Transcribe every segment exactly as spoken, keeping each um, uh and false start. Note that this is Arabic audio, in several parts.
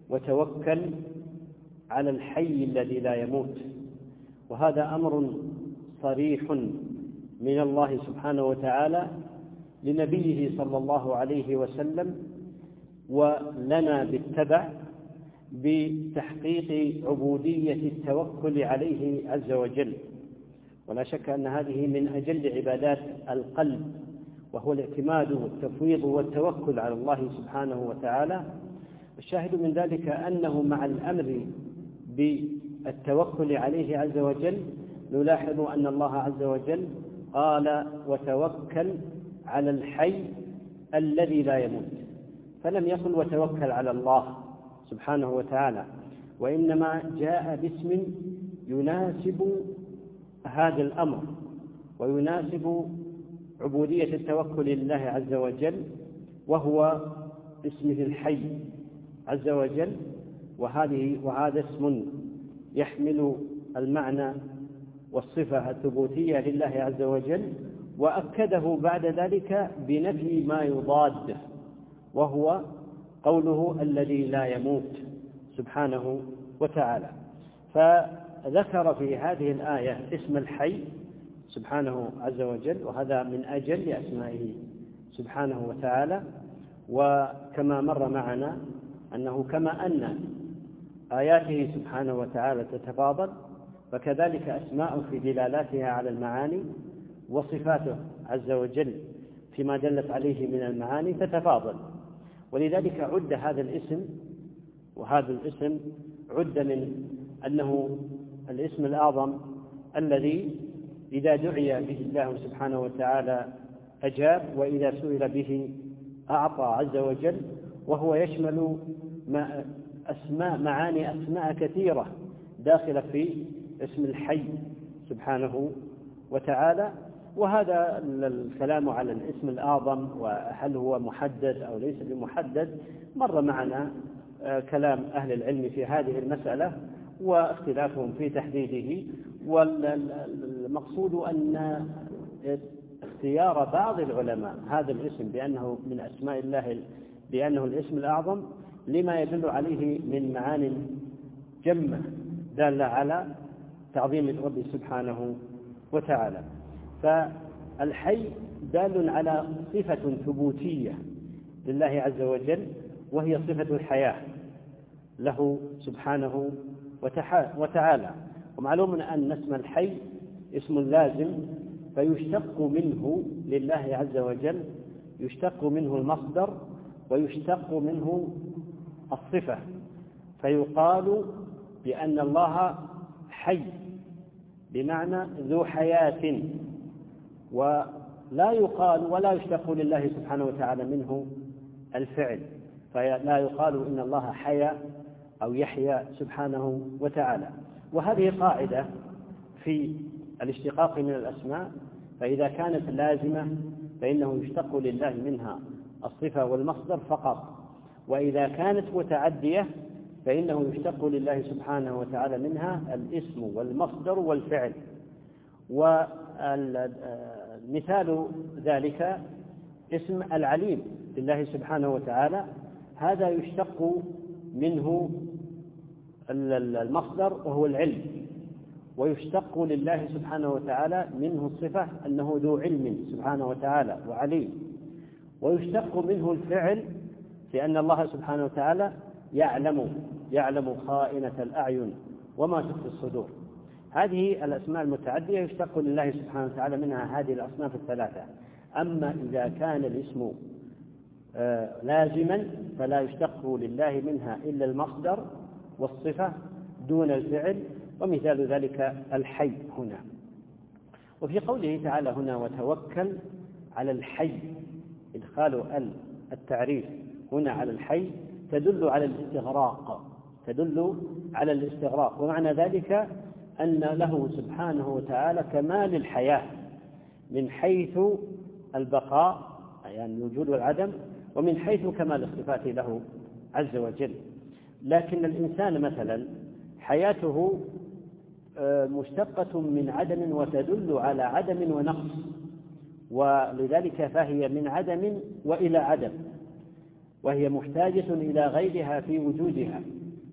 وتوكل على الحي الذي لا يموت. وهذا أمر صريح من الله سبحانه وتعالى لنبيه صلى الله عليه وسلم ولنا بالتبع بتحقيق عبودية التوكل عليه عز وجل. ولا شك أن هذه من أجل عبادات القلب، وهو الاعتماد والتفويض والتوكل على الله سبحانه وتعالى. الشاهد من ذلك أنه مع الأمر بالتوكل عليه عز وجل نلاحظ أن الله عز وجل قال وتوكل على الحي الذي لا يموت، فلم يقل وتوكل على الله سبحانه وتعالى، وإنما جاء باسم يناسب هذا الأمر ويناسب عبودية التوكل لله عز وجل، وهو اسمه الحي عز وجل. وهذه وهذا اسم يحمل المعنى والصفة الثبوتية لله عز وجل، وأكده بعد ذلك بنفي ما يضاده، وهو قوله الذي لا يموت سبحانه وتعالى. فذكر في هذه الآية اسم الحي سبحانه عز وجل، وهذا من أجل أسمائه سبحانه وتعالى. وكما مر معنا أنه كما أن آياته سبحانه وتعالى تتفاضل، فكذلك أسماءه في دلالاتها على المعاني وصفاته عز وجل فيما دلت عليه من المعاني تتفاضل. ولذلك عد هذا الاسم، وهذا الاسم عد من أنه الاسم الأعظم الذي إذا دعي به الله سبحانه وتعالى أجاب، وإذا سئل به أعطى عز وجل. وهو يشمل أسماء معاني أسماء كثيرة داخلة في اسم الحي سبحانه وتعالى. وهذا الكلام على الاسم الأعظم وهل هو محدد أو ليس بمحدد مر معنا كلام أهل العلم في هذه المسألة واختلافهم في تحديده. والمقصود أن اختيار بعض العلماء هذا الاسم بأنه من أسماء الله بأنه الاسم الأعظم لما يدل عليه من معان جمة دالة على تعظيم الرب سبحانه وتعالى. فالحي دال على صفة ثبوتية لله عز وجل، وهي صفة الحياة له سبحانه وتعالى. ومعلوم أن اسم الحي اسم لازم، فيشتق منه لله عز وجل، يشتق منه المصدر ويشتق منه الصفة، فيقال بأن الله حي بمعنى ذو حياة، ولا يقال ولا يشتق لله سبحانه وتعالى منه الفعل، فلا يقال إن الله حيا أو يحيا سبحانه وتعالى. وهذه قاعدة في الاشتقاق من الأسماء، فإذا كانت لازمة فإنه يشتق لله منها الصفة والمصدر فقط، وإذا كانت متعدية فإنه يشتق لله سبحانه وتعالى منها الاسم والمصدر والفعل. ومثال ذلك اسم العليم لله سبحانه وتعالى، هذا يشتق منه المصدر وهو العلم، ويشتق لله سبحانه وتعالى منه الصفة أنه ذو علم سبحانه وتعالى وعليم، ويشتق منه الفعل لأن الله سبحانه وتعالى يعلم يعلم خائنة الأعين وما تخفي الصدور. هذه الأسماء المتعدية يشتق لله سبحانه وتعالى منها هذه الأصناف الثلاثة. أما إذا كان الاسم لازما فلا يشتق لله منها إلا المصدر والصفة دون الفعل، ومثال ذلك الحي هنا. وفي قوله تعالى هنا وتوكل على الحي، إدخال التعريف هنا على الحي تدل على الاستغراق تدل على الاستغراق ومعنى ذلك أن له سبحانه وتعالى كمال الحياة من حيث البقاء يعني الوجود والعدم، ومن حيث كمال الصفات له عز وجل. لكن الإنسان مثلا حياته مشتقة من عدم وتدل على عدم ونقص، ولذلك فهي من عدم وإلى عدم، وهي محتاجة إلى غيرها في وجودها.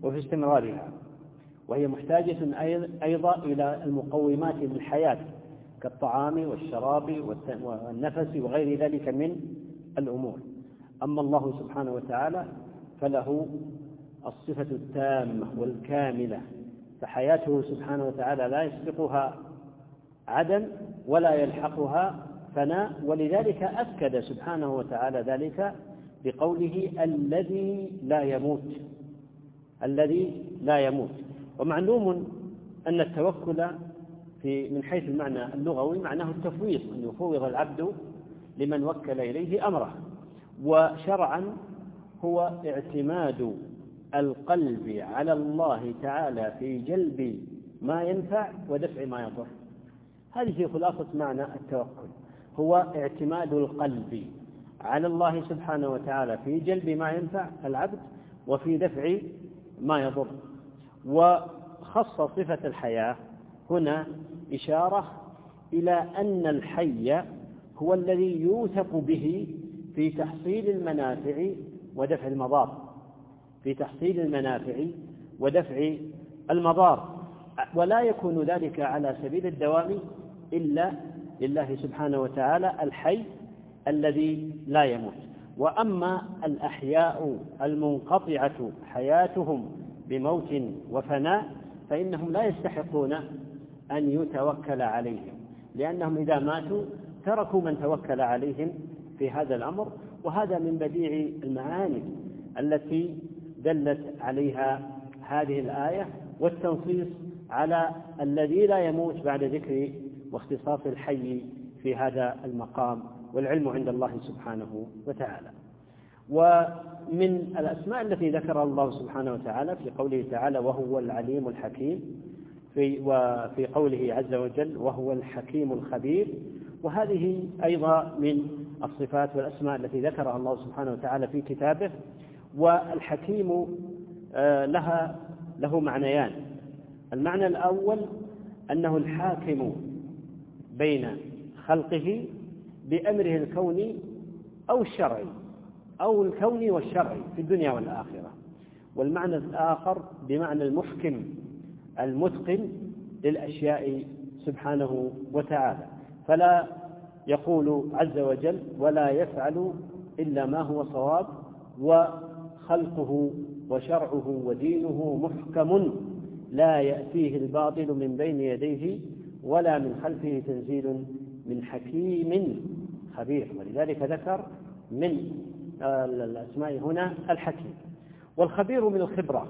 وفي استمرارها، وهي محتاجة أيضا إلى المقومات للحياة كالطعام والشراب والنفس وغير ذلك من الأمور. أما الله سبحانه وتعالى فله الصفة التامة والكاملة، فحياته سبحانه وتعالى لا يسبقها عدم ولا يلحقها فناء، ولذلك أكد سبحانه وتعالى ذلك بقوله الذي لا يموت، الذي لا يموت. ومعلوم أن التوكل في من حيث المعنى اللغوي معناه التفويض، أن يفوض العبد لمن وكل إليه أمره، وشرعا هو اعتماد القلب على الله تعالى في جلب ما ينفع ودفع ما يضر. هذه خلاصة معنى التوكل، هو اعتماد القلب على الله سبحانه وتعالى في جلب ما ينفع العبد وفي دفع ما يضر. وخص صفة الحياة هنا إشارة إلى أن الحي هو الذي يوثق به في تحصيل المنافع ودفع المضار، في تحصيل المنافع ودفع المضار، ولا يكون ذلك على سبيل الدوام إلا لله سبحانه وتعالى الحي الذي لا يموت. وأما الأحياء المنقطعة حياتهم بموت وفناء فإنهم لا يستحقون أن يتوكل عليهم، لأنهم إذا ماتوا تركوا من توكل عليهم في هذا الأمر. وهذا من بديع المعاني التي دلت عليها هذه الآية، والتنصيص على الذي لا يموت بعد ذكر واختصاص الحي في هذا المقام، والعلم عند الله سبحانه وتعالى. ومن الأسماء التي ذكرها الله سبحانه وتعالى في قوله تعالى وهو العليم الحكيم، في وفي قوله عز وجل وهو الحكيم الخبير، وهذه أيضا من الصفات والأسماء التي ذكرها الله سبحانه وتعالى في كتابه. والحكيم لها له معنيان. المعنى الأول أنه الحاكم بين خلقه بأمره الكوني أو الشرعي، أو الكوني والشرعي في الدنيا والآخرة. والمعنى الآخر بمعنى المحكم المتقن للأشياء سبحانه وتعالى، فلا يقول عز وجل ولا يفعل إلا ما هو صواب، وخلقه وشرعه ودينه محكم لا يأتيه الباطل من بين يديه ولا من خلفه تنزيل من حكيم خبير. ولذلك ذكر من الأسماء هنا الحكيم. والخبير من الخبرة،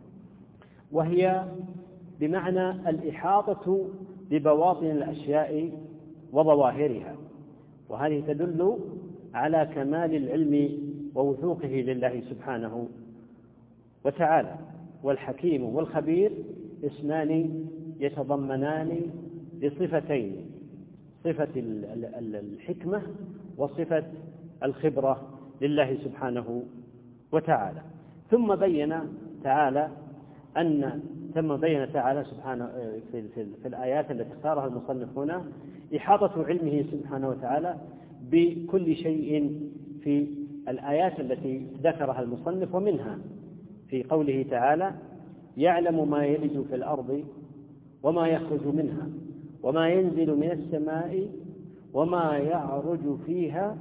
وهي بمعنى الإحاطة ببواطن الأشياء وظواهرها، وهذه تدل على كمال العلم ووثوقه لله سبحانه وتعالى. والحكيم والخبير اسمان يتضمنان لصفتين، صفة الحكمة وصفة الخبرة لله سبحانه وتعالى. ثم بين تعالى أن ثم بين تعالى سبحانه في, في, في الآيات التي اختارها المصنف هنا إحاطة علمه سبحانه وتعالى بكل شيء في الآيات التي ذكرها المصنف، ومنها في قوله تعالى يعلم ما يلج في الأرض وما يخرج منها وما ينزل من السماء وما يعرج فيها.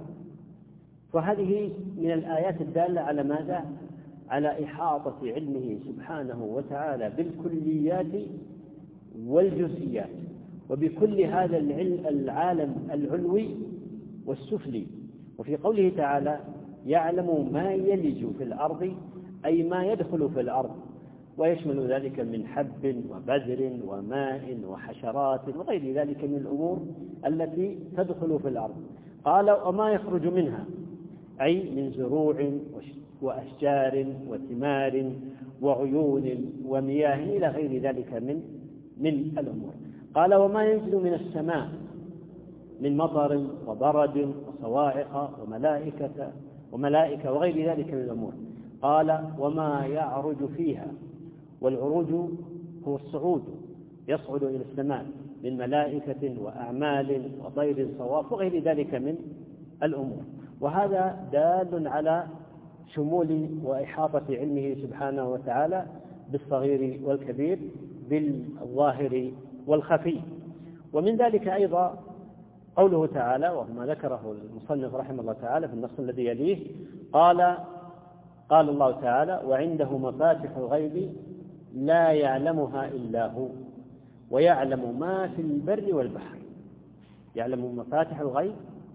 فهذه من الآيات الدالة على ماذا؟ على إحاطة علمه سبحانه وتعالى بالكليات والجزئيات وبكل هذا العالم العلوي والسفلي. وفي قوله تعالى يعلم ما يلج في الأرض أي ما يدخل في الأرض، ويشمل ذلك من حب وبذر وماء وحشرات وغير ذلك من الأمور التي تدخل في الأرض. قال وما يخرج منها أي من زروع وأشجار وثمار وعيون ومياه إلى غير ذلك من من الأمور. قال وما ينزل من السماء من مطر وبرد وصواعق وملائكة وملائكة وغير ذلك من الأمور. قال وما يعرج فيها، والعروج هو الصعود، يصعد إلى السماء من ملائكة وأعمال وطير صواف وغير ذلك من الأمور. وهذا دال على شمول وإحاطة علمه سبحانه وتعالى بالصغير والكبير، بالظاهر والخفي. ومن ذلك أيضا قوله تعالى، وما ذكره المصنف رحمه الله تعالى في النص الذي يليه، قال قال الله تعالى: وعنده مفاتح الغيب لا يعلمها إلا هو ويعلم ما في البر والبحر. يعلم مفاتح الغيب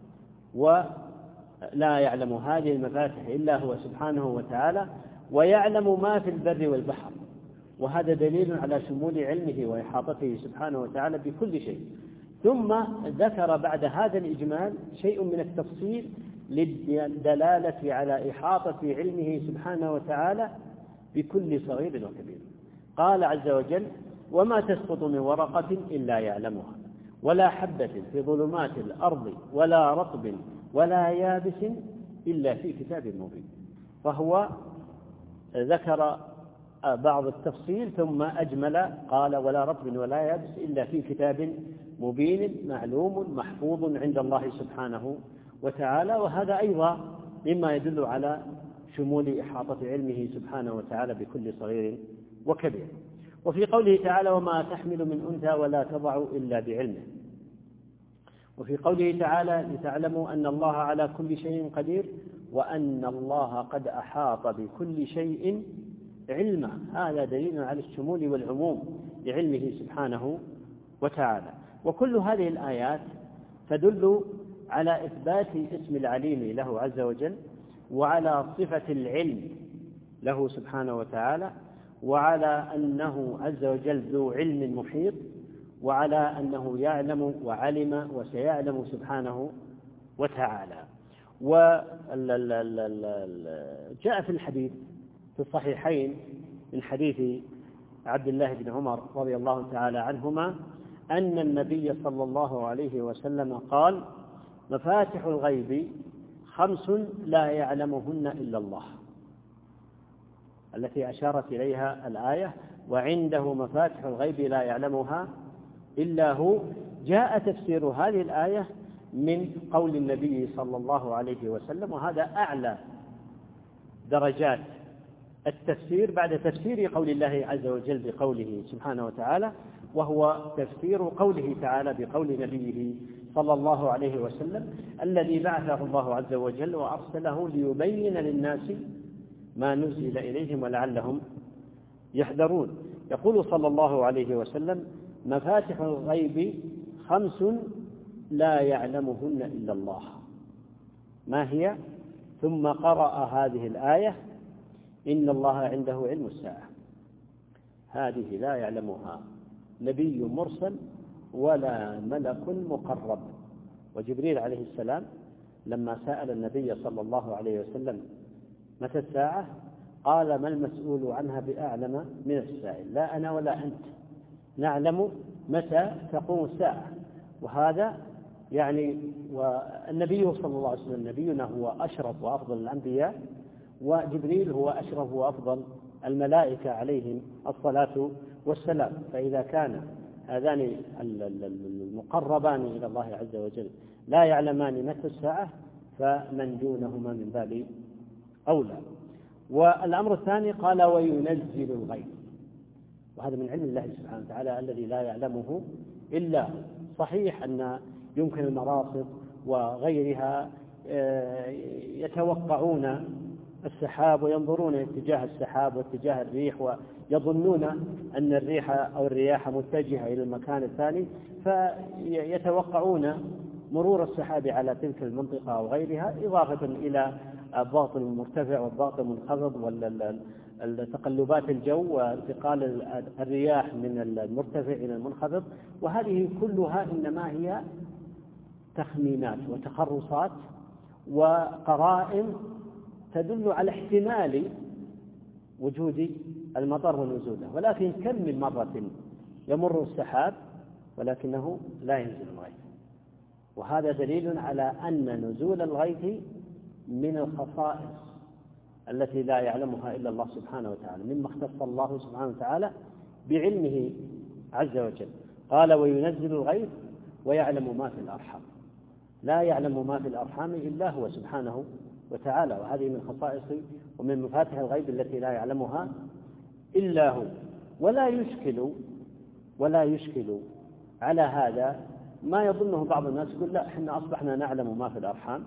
ولا يعلم هذه المفاتح إلا هو سبحانه وتعالى، ويعلم ما في البر والبحر. وهذا دليل على شمول علمه وإحاطته سبحانه وتعالى بكل شيء. ثم ذكر بعد هذا الإجمال شيء من التفصيل للدلالة على إحاطة علمه سبحانه وتعالى بكل صغير وكبير. قال عز وجل: وما تسقط من ورقة إلا يعلمها ولا حبة في ظلمات الأرض ولا رطب ولا يابس إلا في كتاب مبين. فهو ذكر بعض التفصيل ثم أجمل، قال: ولا رطب ولا يابس إلا في كتاب مبين معلوم محفوظ عند الله سبحانه وتعالى. وهذا أيضا مما يدل على شمول إحاطة علمه سبحانه وتعالى بكل صغير وكبير. وفي قوله تعالى: وما تحمل من أنثى ولا تضع إلا بعلمه. وفي قوله تعالى: لتعلموا أن الله على كل شيء قدير وأن الله قد أحاط بكل شيء علما. هذا دليل على الشمول والعموم لعلمه سبحانه وتعالى. وكل هذه الآيات تدل على إثبات اسم العليم له عز وجل، وعلى صفة العلم له سبحانه وتعالى، وعلى أنه عز وجل ذو علم محيط، وعلى أنه يعلم وعلم وسيعلم سبحانه وتعالى. وجاء في الحديث في الصحيحين من حديث عبد الله بن عمر رضي الله تعالى عنهما أن النبي صلى الله عليه وسلم قال: مفاتح الغيب خمس لا يعلمهن إلا الله، التي أشارت إليها الآية: وعنده مفاتح الغيب لا يعلمها إلا هو. جاء تفسير هذه الآية من قول النبي صلى الله عليه وسلم، وهذا أعلى درجات التفسير بعد تفسير قول الله عز وجل بقوله سبحانه وتعالى، وهو تفسير قوله تعالى بقول نبيه صلى الله عليه وسلم الذي بعثه الله عز وجل وأرسله ليبين للناس ما نزل إليهم ولعلهم يحذرون. يقول صلى الله عليه وسلم: مفاتح الغيب خمس لا يعلمهن إلا الله. ما هي؟ ثم قرأ هذه الآية: إن الله عنده علم الساعة. هذه لا يعلمها نبي مرسل ولا ملك مقرب. وجبريل عليه السلام لما سأل النبي صلى الله عليه وسلم متى الساعة قال: ما المسؤول عنها بأعلم من السائل. لا أنا ولا أنت نعلم متى تقوم الساعة. وهذا يعني والنبي صلى الله عليه وسلم نبينا هو أشرف وأفضل الأنبياء، وجبريل هو أشرف وأفضل الملائكة عليهم الصلاة والسلام. فإذا كان هذان المقربان إلى الله عز وجل لا يعلمان متى الساعة فمن دونهما من باب أولى. والأمر الثاني قال: وينزل الغيث. وهذا من علم الله سبحانه وتعالى الذي لا يعلمه إلا. صحيح أن يمكن المراصد وغيرها يتوقعون السحاب وينظرون اتجاه السحاب واتجاه الريح ويظنون أن الريح أو الرياح متجهة إلى المكان الثاني، فيتوقعون مرور السحاب على تلك المنطقة أو غيرها، إضافة إلى الضغط المرتفع والضغط المنخفض والتقلبات الجو وانتقال الرياح من المرتفع إلى المنخفض. وهذه كلها إنما هي تخمينات وتخرصات وقرائن تدل على احتمال وجود المطر ونزوله. ولكن كم من مرة يمر السحاب ولكنه لا ينزل الغيث. وهذا دليل على أن نزول الغيث من الخصائص التي لا يعلمها إلا الله سبحانه وتعالى، مما اختص الله سبحانه وتعالى بعلمه عز وجل. قال: وينزل الغيث ويعلم ما في الأرحام. لا يعلم ما في الأرحام إلا هو سبحانه وتعالى. وهذه من خصائص ومن مفاتح الغيب التي لا يعلمها إلا هو. ولا يشكل ولا يشكل على هذا ما يظنه بعض الناس، يقول لا احنا أصبحنا نعلم ما في الأرحام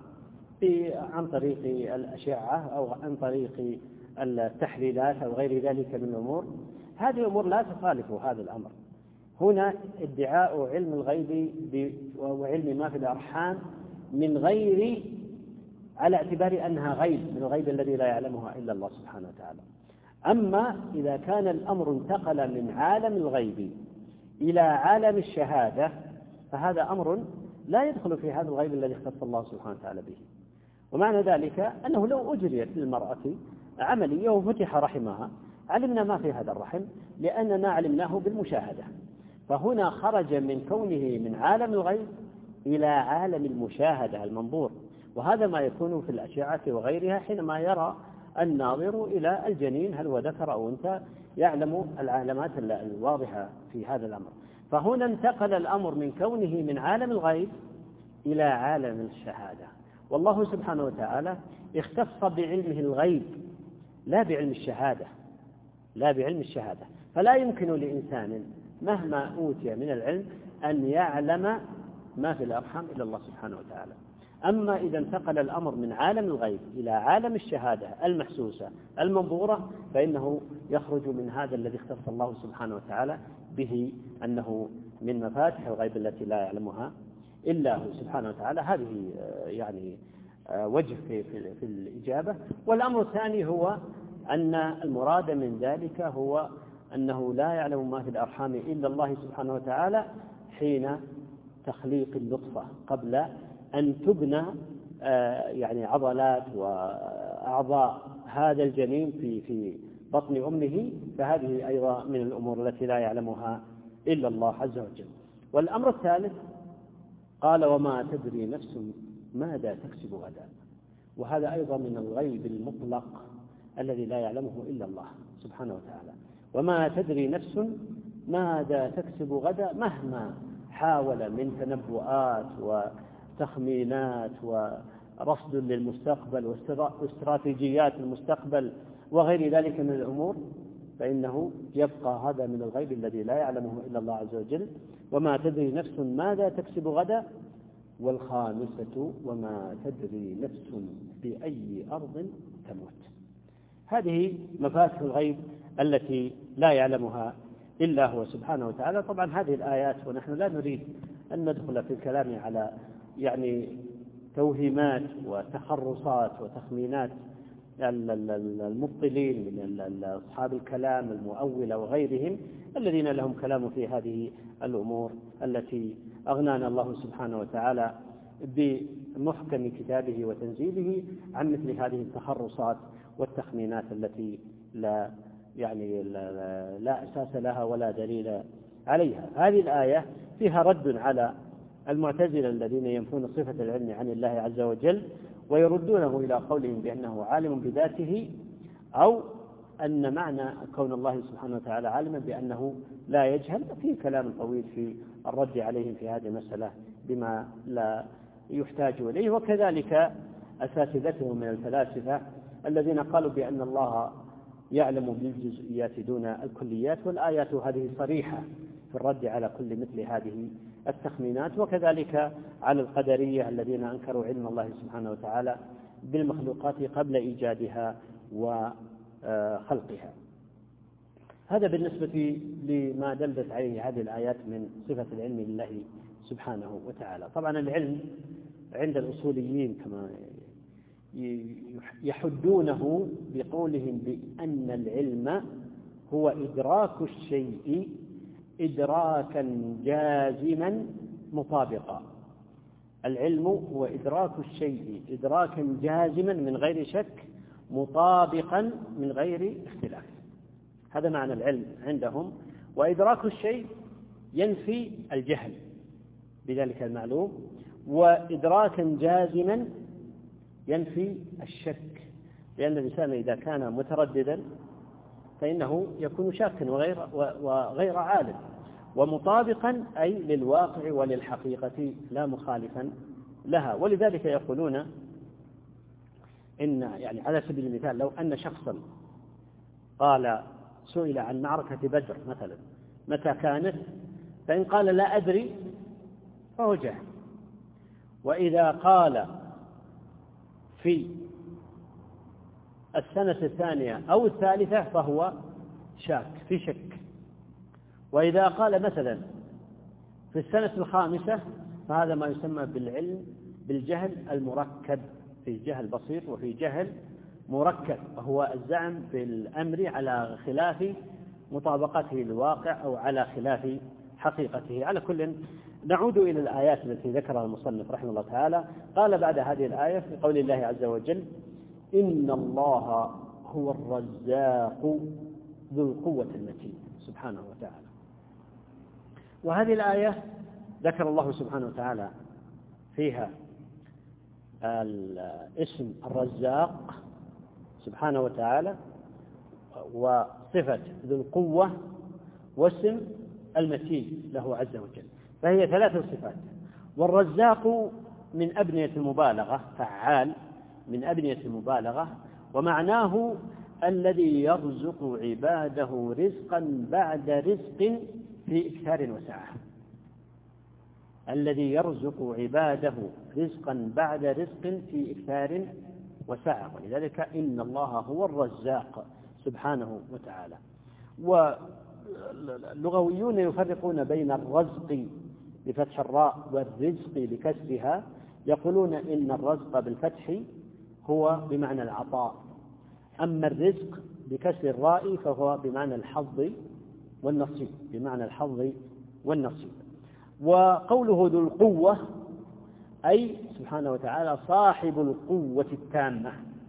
عن طريق الأشعة أو عن طريق التحليلات أو غير ذلك من الأمور. هذه الأمور لا تخالف هذا الأمر. هنا ادعاء علم الغيب وعلم ما في الأرحام من غير، على اعتبار أنها غيب من الغيب الذي لا يعلمها إلا الله سبحانه وتعالى. أما إذا كان الأمر انتقل من عالم الغيب إلى عالم الشهادة فهذا أمر لا يدخل في هذا الغيب الذي اختص الله سبحانه وتعالى به. ومعنى ذلك أنه لو أجريت للمرأة عملية وفتح رحمها علمنا ما في هذا الرحم لأننا علمناه بالمشاهدة. فهنا خرج من كونه من عالم الغيب إلى عالم المشاهدة المنظور، وهذا ما يكون في الأشعة وغيرها حينما يرى الناظر إلى الجنين هل هو ذكر أو أنثى، يعلم العلامات الواضحة في هذا الأمر. فهنا انتقل الأمر من كونه من عالم الغيب إلى عالم الشهادة، والله سبحانه وتعالى اختص بعلمه الغيب لا بعلم الشهادة لا بعلم الشهادة فلا يمكن لإنسان مهما أوتي من العلم أن يعلم ما في الأرحام إلا الله سبحانه وتعالى. أما إذا انتقل الأمر من عالم الغيب إلى عالم الشهادة المحسوسة المنظورة فإنه يخرج من هذا الذي اختص الله سبحانه وتعالى به أنه من مفاتح الغيب التي لا يعلمها إلا هو سبحانه وتعالى. هذه يعني وجه في, في, في الإجابة. والأمر الثاني هو أن المراد من ذلك هو أنه لا يعلم ما في الأرحام إلا الله سبحانه وتعالى حين تخليق اللطفة قبل أن تبنى يعني عضلات وأعضاء هذا الجنين في في بطن أمه، فهذه أيضا من الأمور التي لا يعلمها إلا الله عز وجل. والأمر الثالث قال وما تدري نفس ماذا تكسب غدا، وهذا أيضا من الغيب المطلق الذي لا يعلمه إلا الله سبحانه وتعالى. وما تدري نفس ماذا تكسب غدا، مهما حاول من تنبؤات وتخمينات ورصد للمستقبل واستراتيجيات المستقبل وغير ذلك من الأمور فإنه يبقى هذا من الغيب الذي لا يعلمه إلا الله عز وجل. وما تدري نفس ماذا تكسب غدا. والخامسة وما تدري نفس بأي أرض تموت. هذه مفاتح الغيب التي لا يعلمها إلا هو سبحانه وتعالى. طبعا هذه الآيات ونحن لا نريد أن ندخل في الكلام على يعني توهيمات وتخرصات وتخمينات المبطلين من أصحاب الكلام المؤولة وغيرهم الذين لهم كلام في هذه الأمور التي أغنانا الله سبحانه وتعالى بمحكم كتابه وتنزيله عن مثل هذه التخرصات والتخمينات التي لا يعني لا, لا أساس لها ولا دليل عليها. هذه الآية فيها رد على المعتزلة الذين ينفون صفة العلم عن الله عز وجل ويردونه إلى قولهم بأنه عالم بذاته، أو أن معنى كون الله سبحانه وتعالى عالما بأنه لا يجهل. في كلام طويل في الرد عليهم في هذه المسألة بما لا يحتاج إليه. وكذلك أساتذتهم من الفلاسفة الذين قالوا بأن الله يعلم بالجزئيات دون الكليات، والآيات هذه صريحة في الرد على كل مثل هذه التخمينات. وكذلك على القدرية الذين أنكروا علم الله سبحانه وتعالى بالمخلوقات قبل إيجادها وخلقها. هذا بالنسبة لما دلت عليه هذه الآيات من صفة العلم لله سبحانه وتعالى. طبعا العلم عند الأصوليين كما يحدونه بقولهم بأن العلم هو إدراك الشيء إدراكا جازما مطابقا. العلم هو إدراك الشيء إدراكا جازما من غير شك مطابقا من غير اختلاف. هذا معنى العلم عندهم. وإدراك الشيء ينفي الجهل بذلك المعلوم، وإدراكا جازما ينفي الشك، لأن الإنسان إذا كان مترددا فإنه يكون شاكا وغير, وغير عالم. ومطابقا أي للواقع وللحقيقة لا مخالفا لها. ولذلك يقولون إن يعني على سبيل المثال لو أن شخصا قال سئل عن معركة بدر مثلا متى كانت، فإن قال لا أدري فهو جاهل، وإذا قال في السنة الثانية أو الثالثة فهو شاك في شك، وإذا قال مثلا في السنة الخامسة فهذا ما يسمى بالعلم بالجهل المركب، في جهل بسيط وفي جهل مركب، وهو الزعم بالأمر على خلاف مطابقته للواقع أو على خلاف حقيقته. على كل نعود إلى الآيات التي ذكرها المصنف رحمه الله تعالى. قال بعد هذه الآية في قول الله عز وجل إن الله هو الرزاق ذو القوة المتين سبحانه وتعالى. وهذه الآية ذكر الله سبحانه وتعالى فيها الاسم الرزاق سبحانه وتعالى وصفة ذو القوة واسم المتين له عز وجل، فهي ثلاث صفات. والرزاق من أبنية المبالغة، فعال من أبنية المبالغة، ومعناه الذي يرزق عباده رزقا بعد رزق في إكثار وسعة، الذي يرزق عباده رزقا بعد رزق في إكثار وسعة، ولذلك إن الله هو الرزاق سبحانه وتعالى. واللغويون يفرقون بين الرزق بفتح الراء والرزق بكسرها، يقولون إن الرزق بالفتح هو بمعنى العطاء، أما الرزق بكسر الراء فهو بمعنى الحظ والنصيب، بمعنى الحظ والنصيب. وقوله ذو القوة أي سبحانه وتعالى صاحب القوة التامة،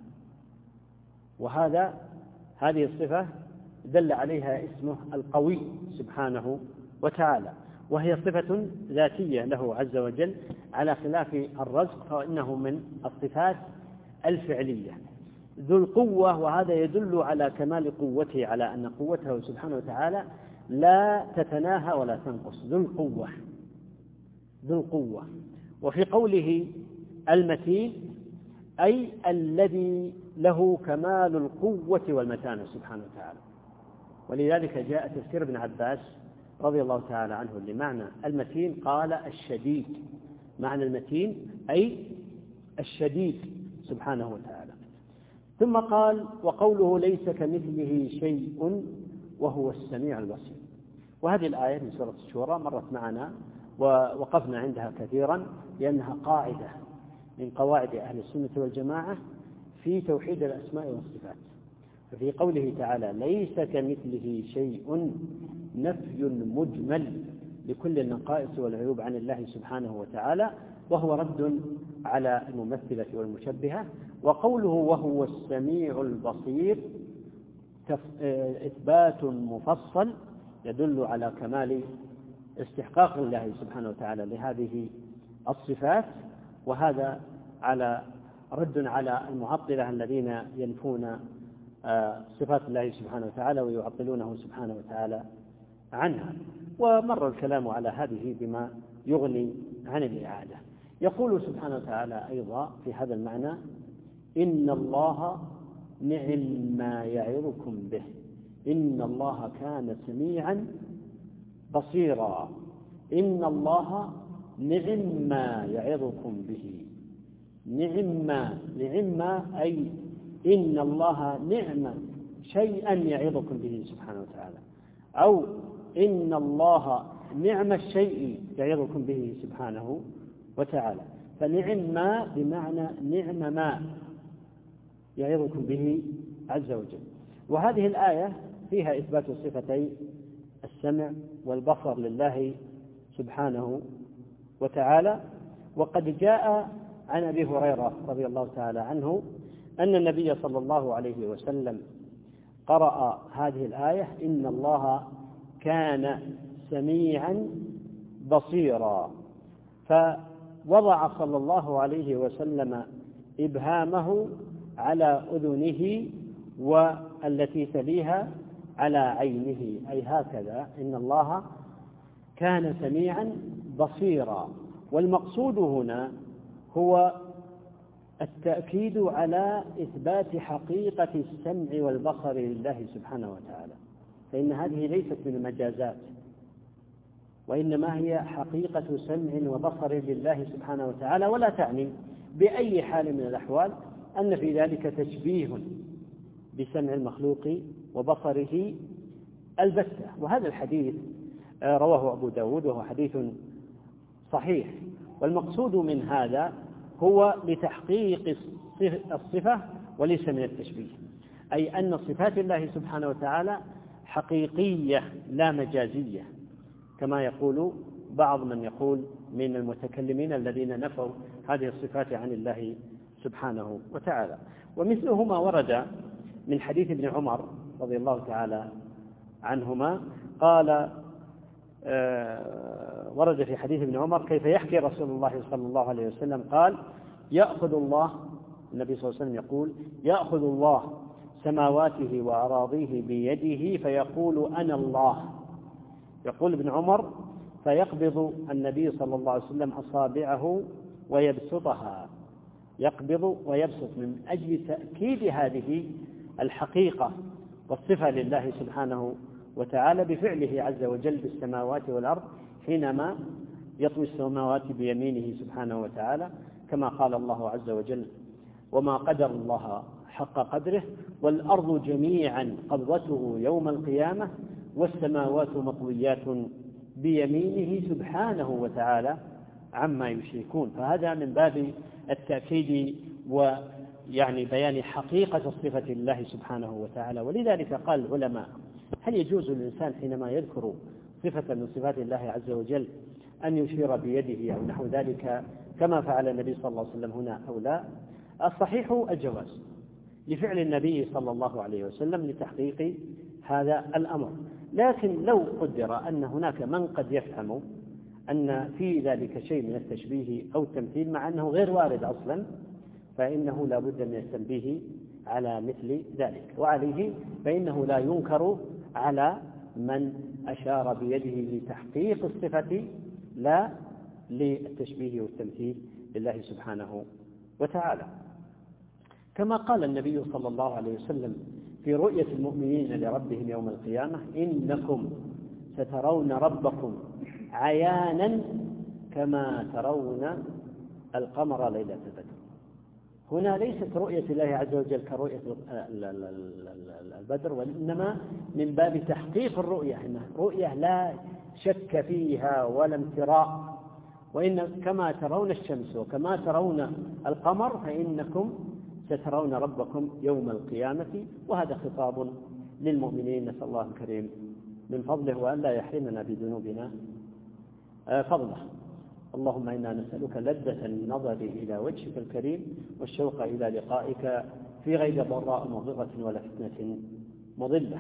وهذا هذه الصفة دل عليها اسمه القوي سبحانه وتعالى، وهي صفة ذاتية له عز وجل، على خلاف الرزق فإنه من الصفات الفعلية. ذو القوة، وهذا يدل على كمال قوته، على أن قوته سبحانه وتعالى لا تتناهى ولا تنقص. ذو القوة ذو القوة. وفي قوله المتين أي الذي له كمال القوة والمتانة سبحانه وتعالى. ولذلك جاء تفسير ابن عباس رضي الله تعالى عنه لمعنى المتين قال الشديد، معنى المتين أي الشديد سبحانه وتعالى. ثم قال وقوله ليس كمثله شيء وهو السميع البصير. وهذه الآية من سورة الشورى مرت معنا ووقفنا عندها كثيرا، لأنها قاعدة من قواعد أهل السنة والجماعة في توحيد الأسماء والصفات. ففي قوله تعالى ليس كمثله شيء نفي مجمل لكل النقائص والعيوب عن الله سبحانه وتعالى، وهو رد على الممثلة والمشبهة. وقوله وهو السميع البصير إثبات مفصل يدل على كمال استحقاق الله سبحانه وتعالى لهذه الصفات، وهذا على رد على المعطلة الذين ينفون صفات الله سبحانه وتعالى ويعطلونه سبحانه وتعالى عنها. ومر الكلام على هذه بما يغني عن الإعادة. يقول سبحانه وتعالى أيضا في هذا المعنى إن الله نعم ما يعظكم به إن الله كان سميعا بصيرا. إن الله نعم ما يعظكم به، نعم ما نعم ما أي إن الله نعم شيئا يعظكم به سبحانه وتعالى، أو إن الله نعم الشيء يعظكم به سبحانه وتعالى. فنعم ما بمعنى نعم ما يعظكم به عز وجل. وهذه الآية فيها إثبات صفتي السمع والبصر لله سبحانه وتعالى. وقد جاء عن أبي هريرة رضي الله تعالى عنه أن النبي صلى الله عليه وسلم قرأ هذه الآية إن الله كان سميعا بصيرا، فوضع صلى الله عليه وسلم إبهامه على أذنه والتي تليها على عينه، أي هكذا إن الله كان سميعا بصيرا. والمقصود هنا هو التأكيد على إثبات حقيقة السمع والبصر لله سبحانه وتعالى، فإن هذه ليست من المجازات، وإنما هي حقيقة سمع وبصر لله سبحانه وتعالى، ولا تعني بأي حال من الأحوال أن في ذلك تشبيه بسمع المخلوق وبصره البتة. وهذا الحديث رواه أبو داود وهو حديث صحيح، والمقصود من هذا هو لتحقيق الصفة وليس من التشبيه، أي أن صفات الله سبحانه وتعالى حقيقية لا مجازية، كما يقول بعض من يقول من المتكلمين الذين نفوا هذه الصفات عن الله سبحانه وتعالى. ومثله ما ورد من حديث ابن عمر رضي الله تعالى عنهما قال آه ورد في حديث ابن عمر كيف يحكي رسول الله صلى الله عليه وسلم قال: يأخذ الله، النبي صلى الله عليه وسلم يقول: يأخذ الله سماواته وأراضيه بيده فيقول أنا الله. يقول ابن عمر: فيقبض النبي صلى الله عليه وسلم أصابعه ويبسطها، يقبض ويبسط من أجل تأكيد هذه الحقيقة والصفة لله سبحانه وتعالى بفعله عز وجل بالسماوات والأرض، حينما يطوي السماوات بيمينه سبحانه وتعالى، كما قال الله عز وجل: وما قدر الله حق قدره والأرض جميعا قبضته يوم القيامة والسماوات مطويات بيمينه سبحانه وتعالى عما يشركون. فهذا من باب التأكيد ويعني بيان حقيقة صفة الله سبحانه وتعالى. ولذلك قال العلماء: هل يجوز للإنسان حينما يذكر صفة من صفات الله عز وجل أن يشير بيده أو نحو ذلك كما فعل النبي صلى الله عليه وسلم هنا أو لا؟ الصحيح الجواز لفعل النبي صلى الله عليه وسلم لتحقيق هذا الأمر. لكن لو قدر أن هناك من قد يفهم أن في ذلك شيء من التشبيه أو التمثيل مع أنه غير وارد أصلا، فإنه لا بد من التنبيه على مثل ذلك، وعليه فإنه لا ينكر على من أشار بيده لتحقيق الصفة لا للتشبيه والتمثيل لله سبحانه وتعالى. كما قال النبي صلى الله عليه وسلم في رؤية المؤمنين لربهم يوم القيامة: إنكم سترون ربكم عيانا كما ترون القمر ليلة البدر. هنا ليست رؤية الله عز وجل كرؤية البدر، وإنما من باب تحقيق الرؤية، إنها رؤية لا شك فيها ولا امتراء، وإن كما ترون الشمس وكما ترون القمر فإنكم سترون ربكم يوم القيامة. وهذا خطاب للمؤمنين، نسأل الله الكريم من فضله وأن لا يحرمنا بذنوبنا فضله. اللهم إنا نسألك لذة النظر إلى وجهك الكريم والشوق إلى لقائك في غير ضراء مضرة ولا فتنة مضلة.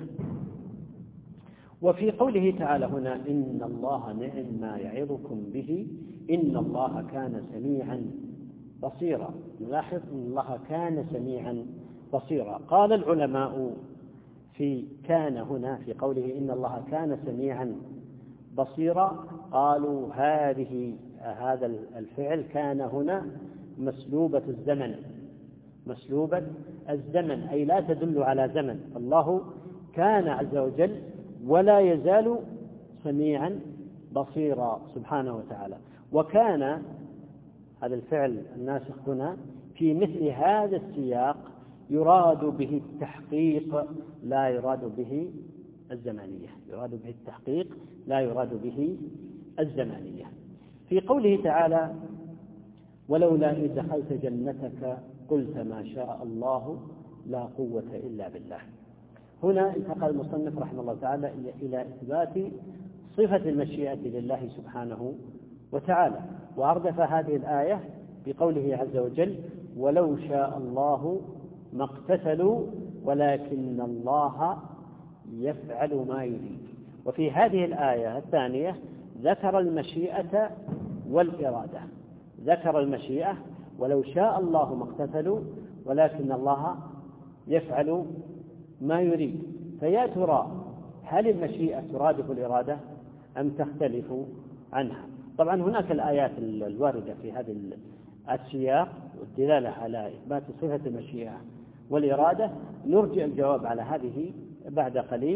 وفي قوله تعالى هنا: إن الله نعم ما يعظكم به إن الله كان سميعا بصيرا. نلاحظ أن الله كان سميعا بصيرا. قال العلماء في كان هنا في قوله إن الله كان سميعا بصيرا، قالوا هذه هذا الفعل كان هنا مسلوبة الزمن، مسلوبة الزمن أي لا تدل على زمن. الله كان عز وجل ولا يزال سميعا بصيرا سبحانه وتعالى. وكان هذا الفعل الناسخ هنا في مثل هذا السياق يراد به التحقيق لا يراد به الزمانية، يراد به التحقيق لا يراد به الزمانية. في قوله تعالى: ولولا إذ دخلت جنتك قلت ما شاء الله لا قوة إلا بالله. هنا انتقل المصنف رحمه الله تعالى إلى إثبات صفة المشيئة لله سبحانه وتعالى، وأردف هذه الآية بقوله عز وجل: ولو شاء الله ما اقتتلوا ولكن الله يفعل ما يريد. وفي هذه الآية الثانية ذكر المشيئة والإرادة، ذكر المشيئة ولو شاء الله ما اقتتلوا ولكن الله يفعل ما يريد. فيا ترى هل المشيئة ترادف الإرادة أم تختلف عنها؟ طبعا هناك الآيات الواردة في هذا السياق والدلالة على إثبات صفة المشيئة والإرادة. نرجع الجواب على هذه بعد قليل،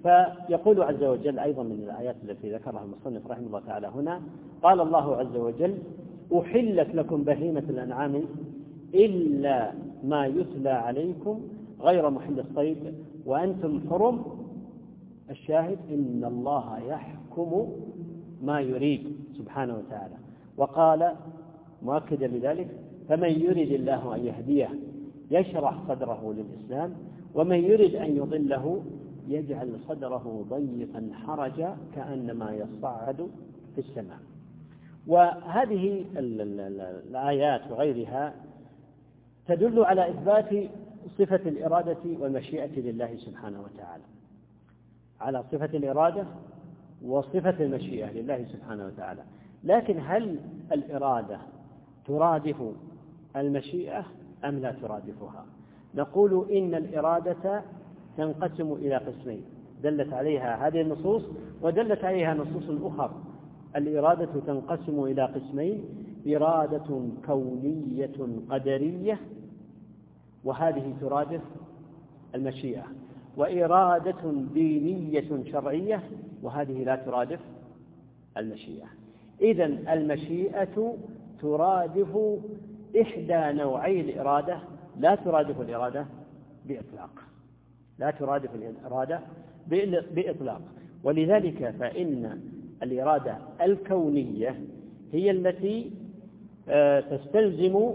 فيقول عز وجل أيضا من الآيات التي ذكرها المصنف رحمه الله تعالى هنا، قال الله عز وجل: أحلت لكم بهيمة الأنعام إلا ما يتلى عليكم غير محل الصيد وأنتم حرم. الشاهد: إن الله يحكم ما يريد سبحانه وتعالى. وقال مؤكدا لذلك: فمن يريد الله أن يهديه يشرح صدره للإسلام ومن يريد أن يضله يجعل صدره ضيقا حرجا كأنما يصعد في السماء. وهذه الآيات وغيرها تدل على إثبات صفة الإرادة والمشيئة لله سبحانه وتعالى، على صفة الإرادة وصفة المشيئة لله سبحانه وتعالى. لكن هل الإرادة ترادف المشيئة أم لا ترادفها؟ نقول إن الإرادة تنقسم إلى قسمين دلت عليها هذه النصوص ودلت عليها نصوص أخرى. الإرادة تنقسم إلى قسمين: إرادة كونية قدرية وهذه ترادف المشيئة، وإرادة دينية شرعية وهذه لا ترادف المشيئة. إذن المشيئة ترادف إحدى نوعي الإرادة، لا ترادف الإرادة بإطلاق، لا ترادف الإرادة بإطلاق. ولذلك فإن الإرادة الكونية هي التي تستلزم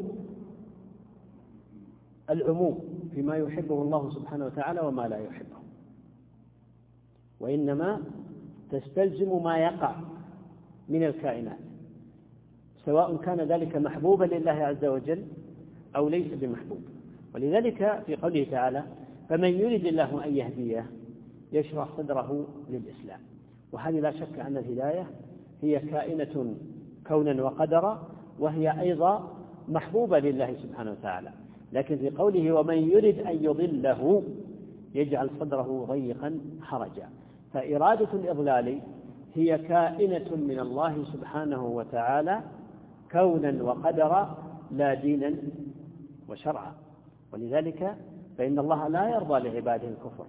العموم فيما يحبه الله سبحانه وتعالى وما لا يحبه، وإنما تستلزم ما يقع من الكائنات، سواء كان ذلك محبوبا لله عز وجل أو ليس بمحبوب. ولذلك في قوله تعالى: فمن يريد الله أن يهديه يشرح صدره للإسلام. وهذه لا شك أن الهداية هي كائنة كونا وقدرا، وهي أيضا محبوبة لله سبحانه وتعالى. لكن في قوله: ومن يريد أن يضله يجعل صدره ضيقا حرجا، فإرادة الإضلال هي كائنة من الله سبحانه وتعالى كونا وقدرا لا دينا وشرعا. ولذلك فإن الله لا يرضى لعباده الكفر،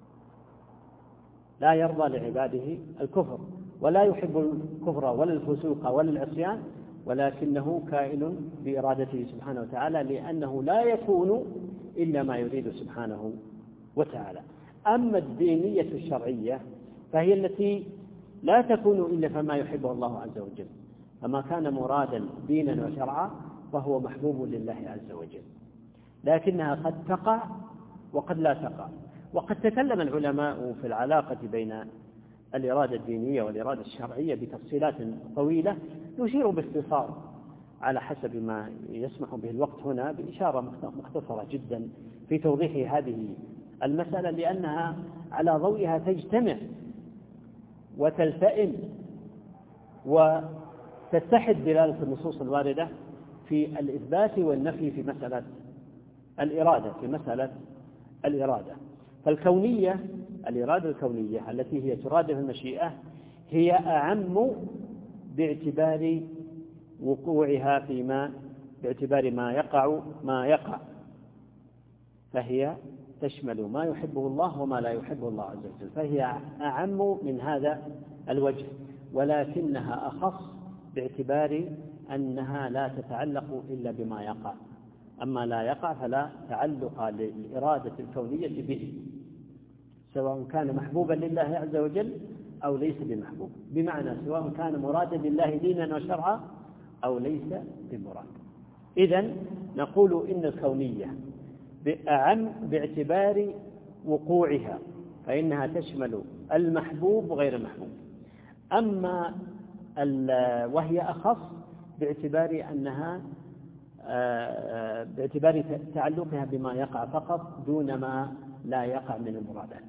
لا يرضى لعباده الكفر ولا يحب الكفر ولا الفسوق ولا العصيان، ولكنه كائن بإرادته سبحانه وتعالى، لأنه لا يكون إلا ما يريد سبحانه وتعالى. أما الدينية الشرعية فهي التي لا تكون إلا فما يحبه الله عز وجل، فما كان مرادا دينا وشرعا فهو محبوب لله عز وجل، لكنها قد تقع وقد لا تقع. وقد تكلم العلماء في العلاقة بين الإرادة الدينية والإرادة الشرعية بتفصيلات طويلة، نشير باختصار على حسب ما يسمح به الوقت هنا بإشارة مختصرة جدا في توضيح هذه المسألة، لأنها على ضوئها تجتمع وتلتئم وتتحد دلالة النصوص الواردة في الإثبات والنفي في مسألة الإرادة في مسألة الإرادة. فالكونية، الإرادة الكونية التي هي ترادف المشيئة هي أعم باعتبار وقوعها فيما باعتبار ما يقع ما يقع فهي تشمل ما يحبه الله وما لا يحبه الله عز وجل، فهي أعم من هذا الوجه، ولكنها أخص باعتبار أنها لا تتعلق إلا بما يقع، أما لا يقع فلا تعلق للإرادة الكونية به، سواء كان محبوبا لله عز وجل أو ليس بمحبوب، بمعنى سواء كان مرادا لله دينا وشرعا أو ليس بمراد. إذن نقول إن الكونية أعم باعتبار وقوعها، فإنها تشمل المحبوب وغير المحبوب، أما وهي أخص باعتبار أنها باعتبار تعلقها بما يقع فقط دون ما لا يقع من المرادات.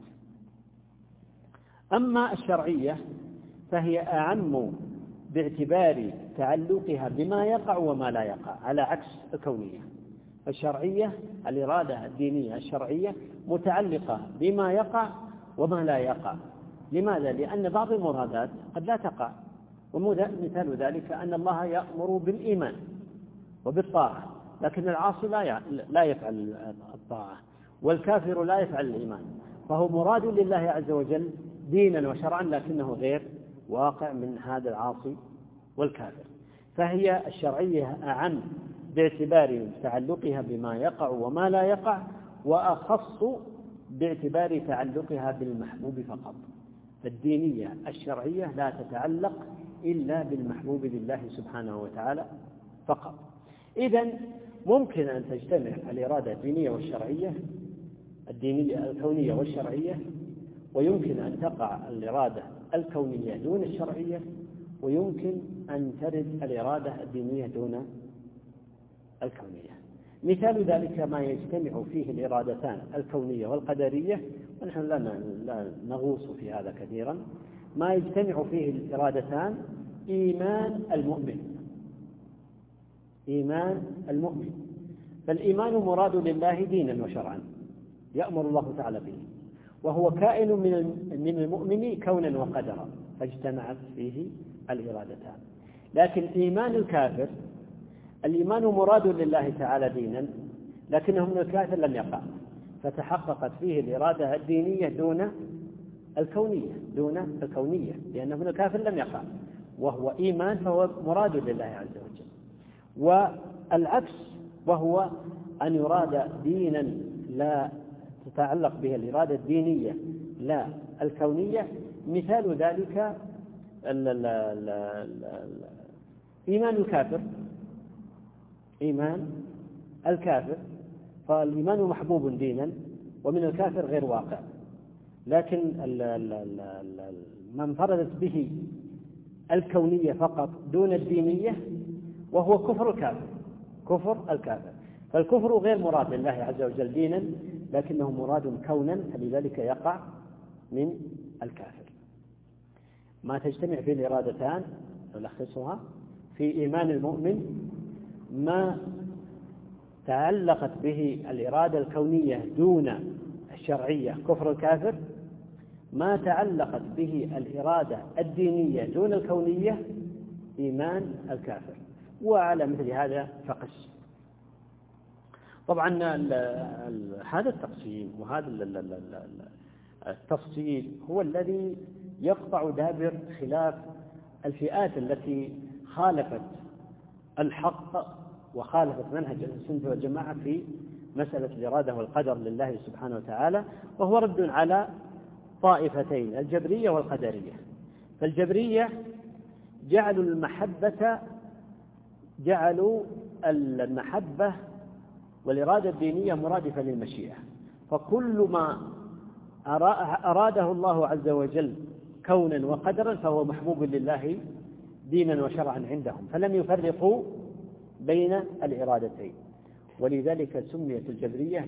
أما الشرعية فهي أعم باعتبار تعلقها بما يقع وما لا يقع، على عكس الكونية. الشرعية الإرادة الدينية الشرعية متعلقة بما يقع وما لا يقع. لماذا؟ لأن بعض المرادات قد لا تقع، ومثال ذلك أن الله يأمر بالإيمان وبالطاعة، لكن العاصي لا يفعل الطاعة والكافر لا يفعل الإيمان، فهو مراد لله عز وجل دينا وشرعا لكنه غير واقع من هذا العاصي والكافر. فهي الشرعية أعم باعتبار تعلقها بما يقع وما لا يقع، وأخص باعتبار تعلقها بالمحبوب فقط. فالدينية الشرعية لا تتعلق إلا بالمحبوب لله سبحانه وتعالى فقط. إذن ممكن أن تجتمع الإرادة الدينية والشرعية، الدينية الكونية والشرعية، ويمكن أن تقع الإرادة الكونية دون الشرعية، ويمكن أن ترد الإرادة الدينية دون الكونية. مثال ذلك ما يجتمع فيه الإرادتان الكونية والقدرية، ونحن لا نغوص في هذا كثيرا. ما يجتمع فيه الإرادتان إيمان المؤمن، إيمان المؤمن. فالإيمان مراد لله دينا وشرعا يأمر الله تعالى به، وهو كائن من المؤمن كونا وقدرا، فاجتمعت فيه الإرادتان. لكن إيمان الكافر، الإيمان مراد لله تعالى دينا، لكنه من الكافر لم يقع، فتحققت فيه الإرادة الدينية دون الكونية دون الكونية لأنه من الكافر لم يقع، وهو إيمان فهو مراد لله عز وجل. والعكس وهو أن يراد دينا لا تتعلق به الإرادة الدينية لا الكونية. مثال ذلك ال ال ال ال إيمان الكافر، إيمان الكافر فالإيمان محبوب دينا ومن الكافر غير واقع، لكن من انفردت به الكونية فقط دون الدينية وهو كفر الكافر، كفر الكافر. فالكفر غير مراد لله عز وجل دينا، لكنه مراد كونا، فلذلك يقع من الكافر. ما تجتمع فيه الإرادتان نلخصها في إيمان المؤمن ما تعلقت به الإرادة الكونية دون الشرعية كفر الكافر، ما تعلقت به الإرادة الدينية دون الكونية إيمان الكافر. وعلى مثل هذا فقس. طبعا هذا التقسيم وهذا التفصيل هو الذي يقطع دابر خلاف الفئات التي خالفت الحق وخالفت منهج السنة والجماعة في مسألة الإرادة والقدر لله سبحانه وتعالى، وهو رد على طائفتين الجبرية والقدرية. فالجبرية جعلوا المحبة جعلوا المحبة والإرادة الدينية مرادفة للمشيئة، فكل ما أراده الله عز وجل كونا وقدرا فهو محبوب لله دينا وشرعا عندهم، فلم يفرقوا بين الإرادتين. ولذلك سميت الجبرية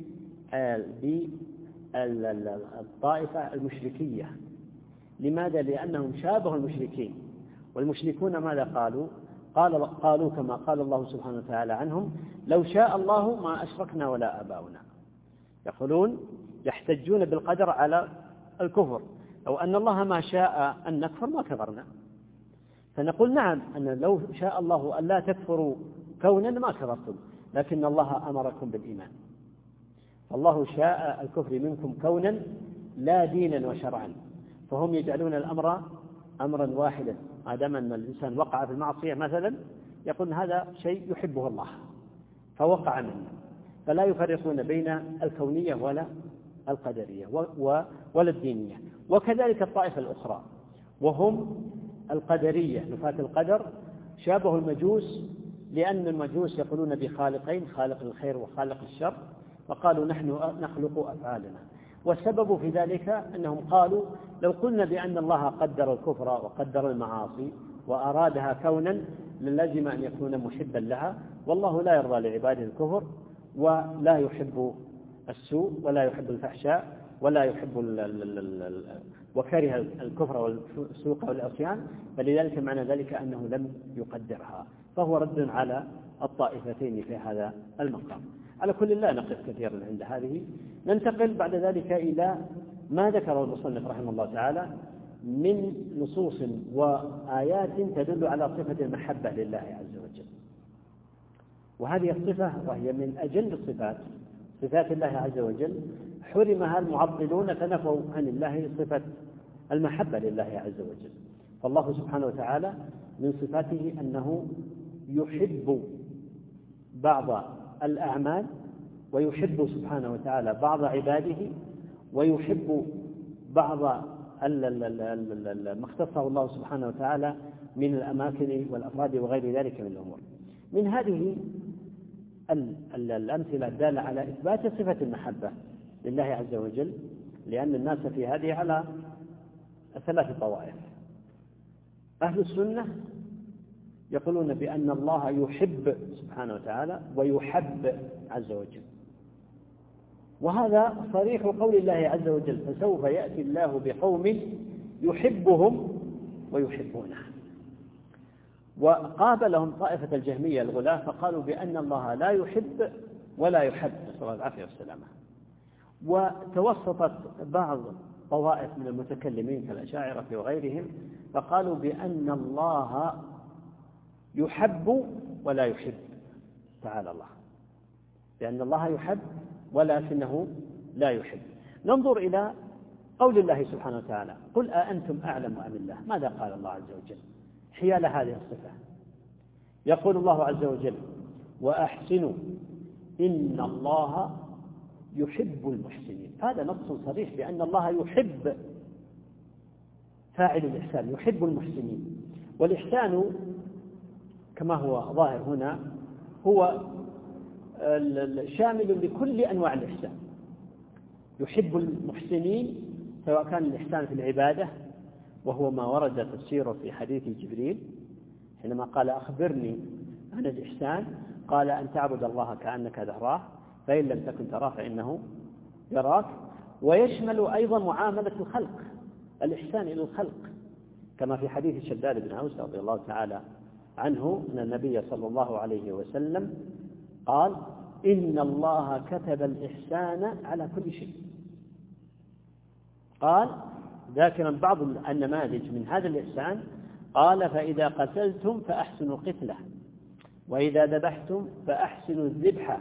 بالطائفة المشركية. لماذا؟ لأنهم شابهوا المشركين، والمشركون ماذا قالوا؟ قال قالوا كما قال الله سبحانه وتعالى عنهم: لو شاء الله ما أشركنا ولا آباؤنا. يقولون يحتجون بالقدر على الكفر، لو أن الله ما شاء أن نكفر ما كفرنا. فنقول نعم، أن لو شاء الله أن لا تكفروا كونا ما كفرتم، لكن الله أمركم بالإيمان. فالله شاء الكفر منكم كونا لا دينا وشرعا، فهم يجعلون الأمر أمرا واحدا. ما دام أن الإنسان وقع في المعصية مثلا يقول هذا شيء يحبه الله فوقع منه، فلا يفرقون بين الكونية ولا القدرية ولا الدينية. وكذلك الطائفة الأخرى وهم القدرية نفاة القدر، شابه المجوس، لأن المجوس يقولون بخالقين، خالق الخير وخالق الشر، فقالوا نحن نخلق أفعالنا. والسبب في ذلك أنهم قالوا لو قلنا بأن الله قدر الكفر وقدر المعاصي وأرادها كونا للزم أن يكون محبا لها، والله لا يرضى لعباده الكفر ولا يحب السوء ولا يحب الفحشاء ولا يحب ال ال ال ال وكره الكفر والسوق والعصيان، فلذلك معنى ذلك أنه لم يقدرها. فهو رد على الطائفتين في هذا المقام. على كل لا نقف كثيرا عند هذه. ننتقل بعد ذلك إلى ما ذكره المصنف رحمه الله تعالى من نصوص وآيات تدل على صفة المحبة لله عز وجل. وهذه الصفة وهي من أجل الصفات، صفات الله عز وجل، حرمها المعطلون فنفوا عن الله صفة المحبة لله عز وجل. فالله سبحانه وتعالى من صفاته أنه يحب بعض الأعمال، ويحب سبحانه وتعالى بعض عباده، ويحب بعض ما اختصه الله سبحانه وتعالى من الأماكن والأفراد وغير ذلك من الأمور. من هذه الأمثلة الدالة على إثبات صفة المحبة لله عز وجل، لأن الناس في هذه على ثلاث طوائف. أهل السنة يقولون بأن الله يحب سبحانه وتعالى ويحب عز وجل، وهذا صريح قول الله عز وجل: فسوف يأتي الله بقوم يحبهم ويحبونه. وقابلهم طائفة الجهمية الغلاة فقالوا بأن الله لا يحب ولا يحب، نسأل الله العافية والسلامة. وتوسطت بعض طوائف من المتكلمين كالأشاعرة وغيرهم فقالوا بأن الله يحب ولا يحب، تعالى الله، لأن الله يحب ولكنه لا يحب. ننظر إلى قول الله سبحانه وتعالى: قل أأنتم أعلم أم الله؟ ماذا قال الله عز وجل حيال هذه الصفة؟ يقول الله عز وجل: وأحسنوا إن الله يحب المحسنين. هذا نص صريح بأن الله يحب فاعل الإحسان، يحب المحسنين. والإحسان كما هو ظاهر هنا هو شامل لكل أنواع الإحسان. يحب المحسنين سواء كان الإحسان في العبادة، وهو ما ورد تفسيره في حديث جبريل حينما قال: أخبرني عن الإحسان، قال: أن تعبد الله كأنك تراه فإن لم تكن تراه فإنه يراك. ويشمل أيضا معاملة الخلق، الإحسان إلى الخلق، كما في حديث شداد بن أوس رضي الله تعالى عنه أن النبي صلى الله عليه وسلم قال: إن الله كتب الإحسان على كل شيء. قال ذاكرا بعض النماذج من هذا الإحسان قال: فإذا قتلتم فأحسنوا القتلة، وإذا ذبحتم فأحسنوا الذبحة،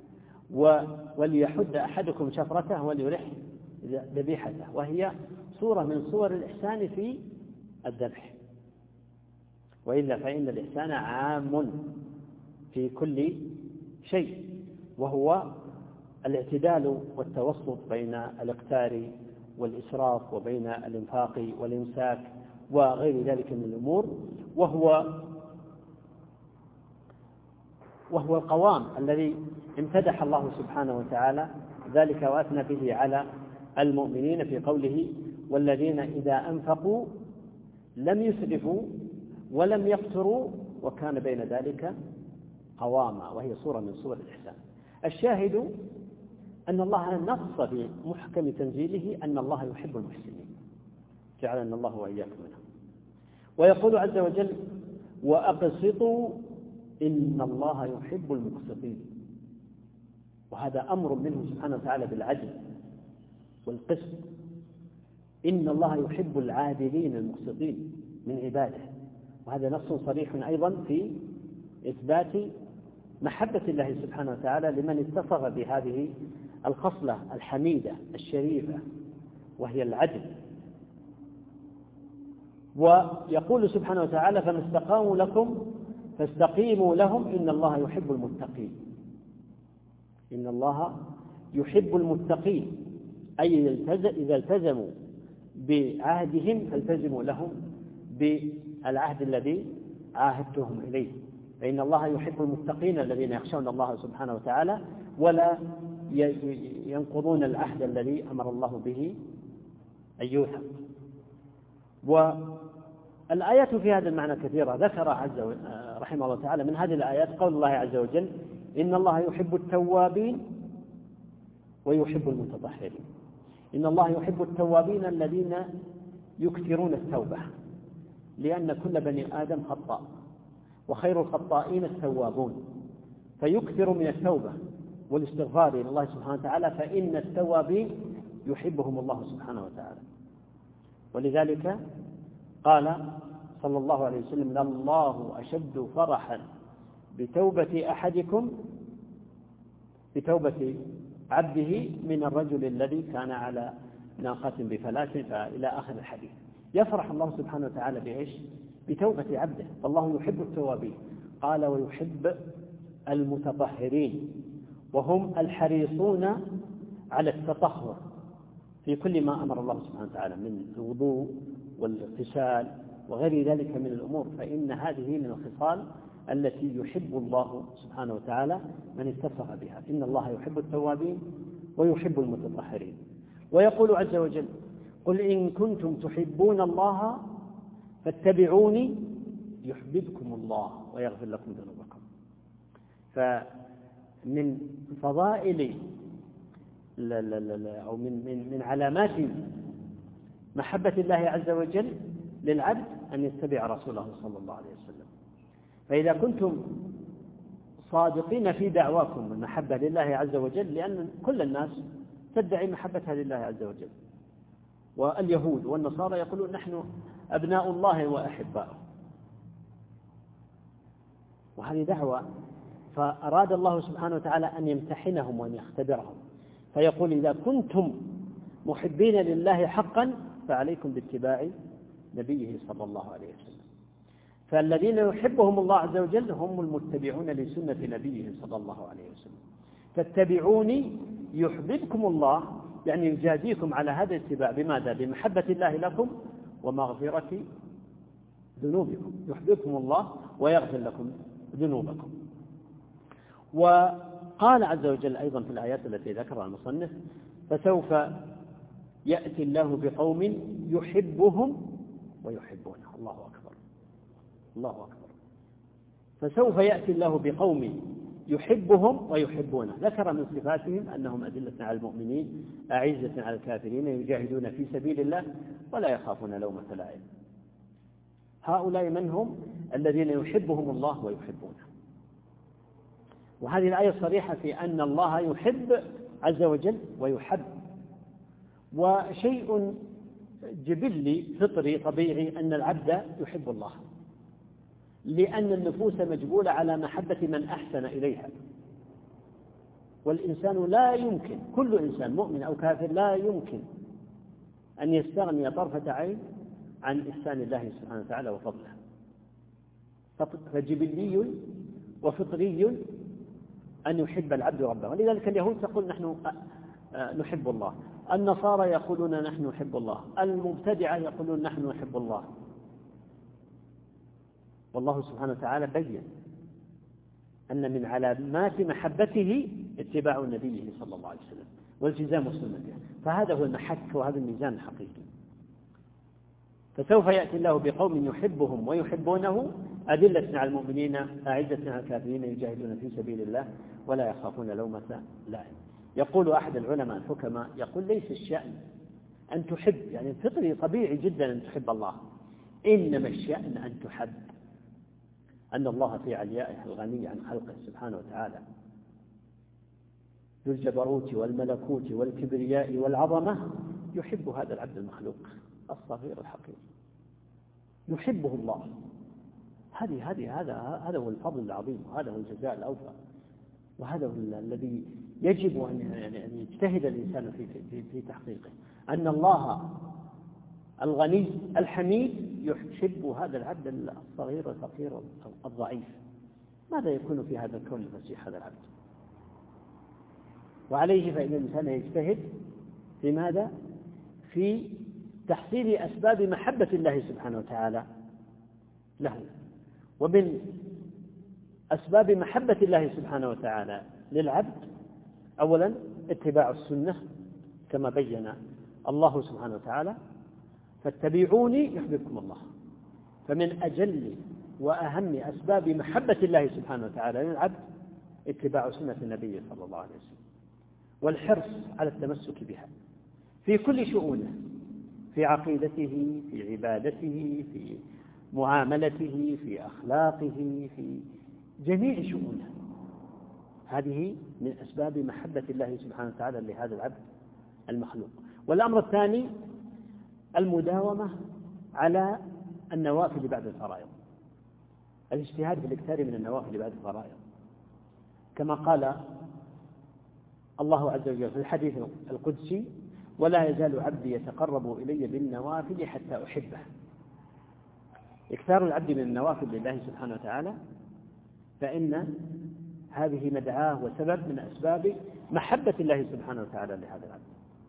وليحد أحدكم شفرته وليرح ذبيحته. وهي صورة من صور الإحسان في الذبح. وإلا فإن الإحسان عام في كل شيء، وهو الاعتدال والتوسط بين الاقتار والإسراف، وبين الإنفاق والإمساك وغير ذلك من الأمور، وهو وهو القوام الذي امتدح الله سبحانه وتعالى ذلك وأثنى به على المؤمنين في قوله: والذين إذا أنفقوا لم يسرفوا ولم يقتروا وكان بين ذلك قواما، وهي صورة من صور الإحسان. الشاهد أن الله نص في محكم تنزيله أن الله يحب المحسنين، جعلنا الله وإياكم منهم. ويقول عز وجل: وأقسطوا إن الله يحب المقسطين. وهذا أمر منه سبحانه وتعالى بالعدل والقسط. إن الله يحب العادلين المقسطين من عباده. وهذا نص صريح أيضا في إثبات محبة الله سبحانه وتعالى لمن اتصف بهذه الخصلة الحميدة الشريفة وهي العدل. ويقول سبحانه وتعالى: فما استقاموا لكم فاستقيموا لهم إن الله يحب المتقين. إن الله يحب المتقين، أي إذا التزموا بعهدهم فالتزموا لهم بالعهد الذي عاهدتهم إليه. فإن الله يحب المتقين الذين يخشون الله سبحانه وتعالى ولا ينقضون العهد الذي أمر الله به أن يوثق. والآيات في هذا المعنى كثيرة ذكر عز رحمه الله تعالى. من هذه الآيات قول الله عز وجل: إن الله يحب التوابين ويحب المتطهرين. إن الله يحب التوابين الذين يكثرون التوبة، لأن كل بني آدم خطاء، وخير الخطائين التوابون، فيكثر من التوبة والاستغفار إلى الله سبحانه وتعالى، فإن التوابين يحبهم الله سبحانه وتعالى. ولذلك قال صلى الله عليه وسلم: الله أشد فرحا بتوبة أحدكم بتوبة عبده من الرجل الذي كان على ناقة بفلاة إلى آخر الحديث. يفرح الله سبحانه وتعالى بإيش؟ بتوبة عبده، فالله يحب التوابين. قال ويحب المتطهرين، وهم الحريصون على التطهر في كل ما أمر الله سبحانه وتعالى من الوضوء والاغتسال وغير ذلك من الأمور، فإن هذه من الخصال التي يحب الله سبحانه وتعالى من اتصف بها. إن الله يحب التوابين ويحب المتطهرين. ويقول عز وجل قل إن كنتم تحبون الله فاتبعوني يحببكم الله ويغفر لكم ذنوبكم. فمن فضائل لا لا لا أو من, من, من علامات محبة الله عز وجل للعبد أن يتبع رسوله صلى الله عليه وسلم. فإذا كنتم صادقين في دعواكم المحبة لله عز وجل، لأن كل الناس تدعي محبتها لله عز وجل، واليهود والنصارى يقولون نحن أبناء الله وأحباؤه، وهذه دعوة. فأراد الله سبحانه وتعالى أن يمتحنهم وأن يختبرهم، فيقول إذا كنتم محبين لله حقا فعليكم باتباع نبيه صلى الله عليه وسلم. فالذين يحبهم الله عز وجل هم المتبعون لسنة نبيه صلى الله عليه وسلم. فاتبعوني يحببكم الله، يعني يجازيكم على هذا الاتباع بماذا؟ بمحبة الله لكم ومغفرة ذنوبكم. يحببكم الله ويغفر لكم ذنوبكم. وقال عز وجل أيضا في الآيات التي ذكرها المصنف فسوف يأتي الله بقوم يحبهم ويحبونه. الله أكبر، الله أكبر. فسوف يأتي الله بقوم يحبهم ويحبونه. ذكر من صفاتهم أنهم أذلة على المؤمنين أعزة على الكافرين يجاهدون في سبيل الله ولا يخافون لومة لائم. هؤلاء من هم؟ الذين يحبهم الله ويحبونه. وهذه الآية صريحة في أن الله يحب عز وجل ويحب. وشيء جبلي فطري طبيعي أن العبد يحب الله، لأن النفوس مجبولة على محبة من أحسن إليها، والإنسان لا يمكن، كل إنسان مؤمن أو كافر لا يمكن أن يستغني طرفة عين عن إحسان الله سبحانه وتعالى وفضله. فجبلي وفطري أن يحب العبد ربه. ولذلك اليهود تقول نحن نحب الله، النصارى يقولون نحن نحب الله، المبتدعة يقولون نحن نحب الله. والله سبحانه وتعالى بين أن من علامات محبته اتباع النبي صلى الله عليه وسلم والتزام سنته، فهذا هو المحك وهذا الميزان الحقيقي. فسوف يأتي الله بقوم يحبهم ويحبونه أذلة على المؤمنين أعزة على الكافرين يجاهدون في سبيل الله ولا يخافون لومة لائم. يقول أحد العلماء الحكماء يقول ليس الشأن أن تحب، يعني فطري طبيعي جدا أن تحب الله، إنما الشأن أن تحب، أن الله في عليائه الغني عن خلقه سبحانه وتعالى ذو الجبروت والملكوت والكبرياء والعظمة يحب هذا العبد المخلوق الصغير الحقير، يحبه الله. هذه هذه هذا هذا هو الفضل العظيم، وهذا هو الجزاء الأوفى، وهذا هو الذي يجب أن يعني يجتهد الإنسان في في في تحقيقه، أن الله الغني الحميد يحب هذا العبد الصغير الفقير الضعيف. ماذا يكون في هذا الكون المسيح هذا العبد؟ وعليه فإن الإنسان يجتهد في ماذا؟ في تحصيل أسباب محبة الله سبحانه وتعالى له. ومن أسباب محبة الله سبحانه وتعالى للعبد أولا اتباع السنة كما بين الله سبحانه وتعالى فاتبعوني يحببكم الله. فمن أجل وأهم أسباب محبة الله سبحانه وتعالى للعبد اتباع سنة النبي صلى الله عليه وسلم والحرص على التمسك بها في كل شؤونه، في عقيدته، في عبادته، في معاملته، في أخلاقه، في جميع شؤونه. هذه من أسباب محبة الله سبحانه وتعالى لهذا العبد المخلوق. والأمر الثاني المداومة على النوافل بعد الفرائض، الاجتهاد في الاكثار من النوافل بعد الفرائض، كما قال الله عز وجل في الحديث القدسي ولا يزال عبدي يتقرب إلي بالنوافل حتى أحبه. إكثار العبد من النوافل لله سبحانه وتعالى فإن هذه مدعاة وسبب من أسباب محبة الله سبحانه وتعالى لهذا العبد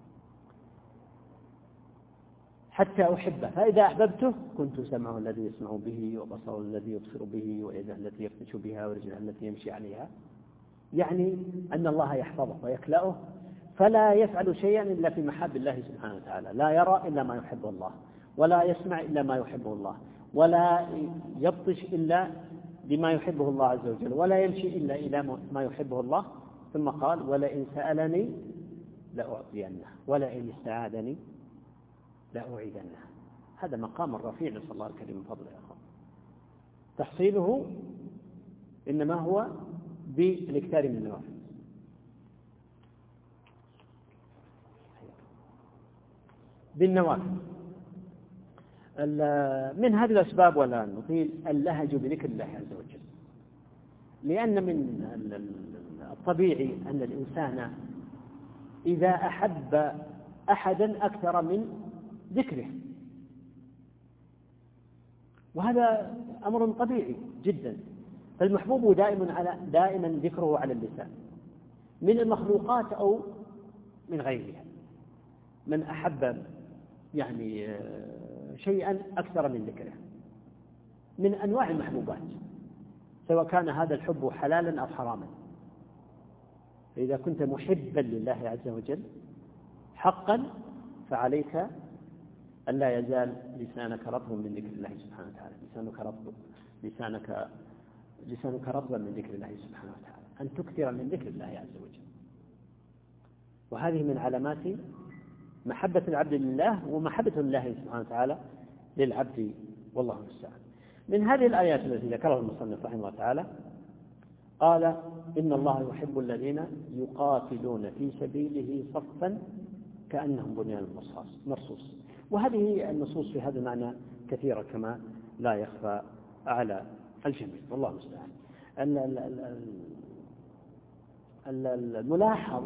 حتى أحبه. فإذا أحببته كنت سمعه الذي يسمع به، وبصره الذي يبصر به، ويده التي يبطش بها، ورجله التي يمشي عليها. يعني أن الله يحفظه ويكلأه فلا يفعل شيئا إلا في محاب الله سبحانه وتعالى، لا يرى إلا ما يحبه الله، ولا يسمع إلا ما يحبه الله، ولا يبطش إلا بما يحبه الله عز وجل، ولا يمشي إلا إلى ما يحبه الله. ثم قال: ولئن سألني لأعطينه، ولئن استعاذني لأعيذنه. هذا مقام رفيع، نسأل الله الكريم من فضله يا أخوان. تحصيله إنما هو بالاكثار من النوافل. بالنوافل من هذه الأسباب، ولا نطيل، اللهج بذكر الله عز وجل، لأن من الطبيعي أن الإنسان إذا أحب أحدا أكثر من ذكره، وهذا أمر طبيعي جدا. فالمحبوب دائما على دائما ذكره على اللسان من المخلوقات أو من غيرها. من أحب يعني شيئا أكثر من ذكره من أنواع المحبوبات، سواء كان هذا الحب حلالا أو حراما. فإذا كنت محبا لله عز وجل حقا فعليك أن لا يزال لسانك رطبا من ذكر الله سبحانه وتعالى، لسانك رطب لسانك لسانك رطبا من ذكر الله سبحانه وتعالى، أن تكثر من ذكر الله عز وجل. وهذه من علامات محبة العبد لله ومحبة الله سبحانه وتعالى للعبد، والله المستعان. من هذه الآيات التي ذكرها المصنف رحمه الله تعالى قال: إن الله يحب الذين يقاتلون في سبيله صفا كأنهم بنيان مرصوص. وهذه النصوص في هذا المعنى كثيرة كما لا يخفى على الجميع، والله المستعان. الملاحظ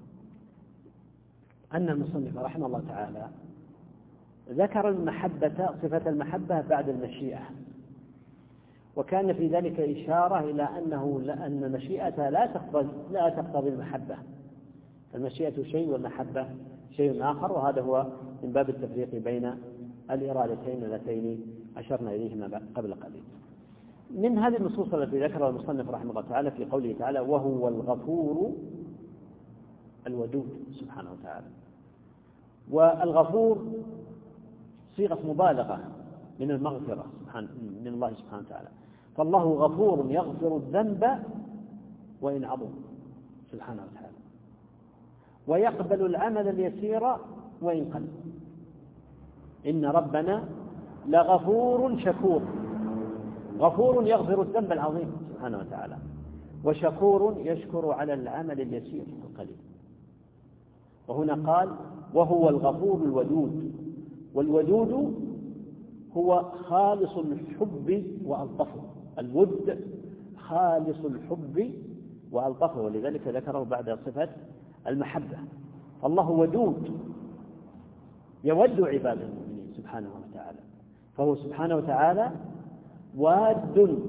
أن المصنف رحمه الله تعالى ذكر المحبة، صفة المحبة بعد المشيئة، وكان في ذلك إشارة إلى أنه أن المشيئة لا تقتضي لا تقتضي المحبة. المشيئة شيء والمحبة شيء آخر، وهذا هو من باب التفريق بين الإرادتين اللتين أشرنا إليهما قبل قليل. من هذه النصوص التي ذكرها المصنف رحمه الله تعالى في قوله تعالى: وهو الغفور الودود سبحانه وتعالى. والغفور صيغة مبالغة من المغفرة سبحانه من الله سبحانه وتعالى، فالله غفور يغفر الذنب وإن عظم سبحانه وتعالى، ويقبل العمل اليسير وإن قل. إن ربنا لغفور شكور، غفور يغفر الذنب العظيم سبحانه وتعالى، وشكور يشكر على العمل اليسير القليل. وهنا قال: وهو الغفور الودود. والودود هو خالص الحب وألطفه، الود خالص الحب وألطفه، ولذلك ذكره بعد صفة المحبة. فالله ودود يود عباده المؤمنين سبحانه وتعالى، فهو سبحانه وتعالى واد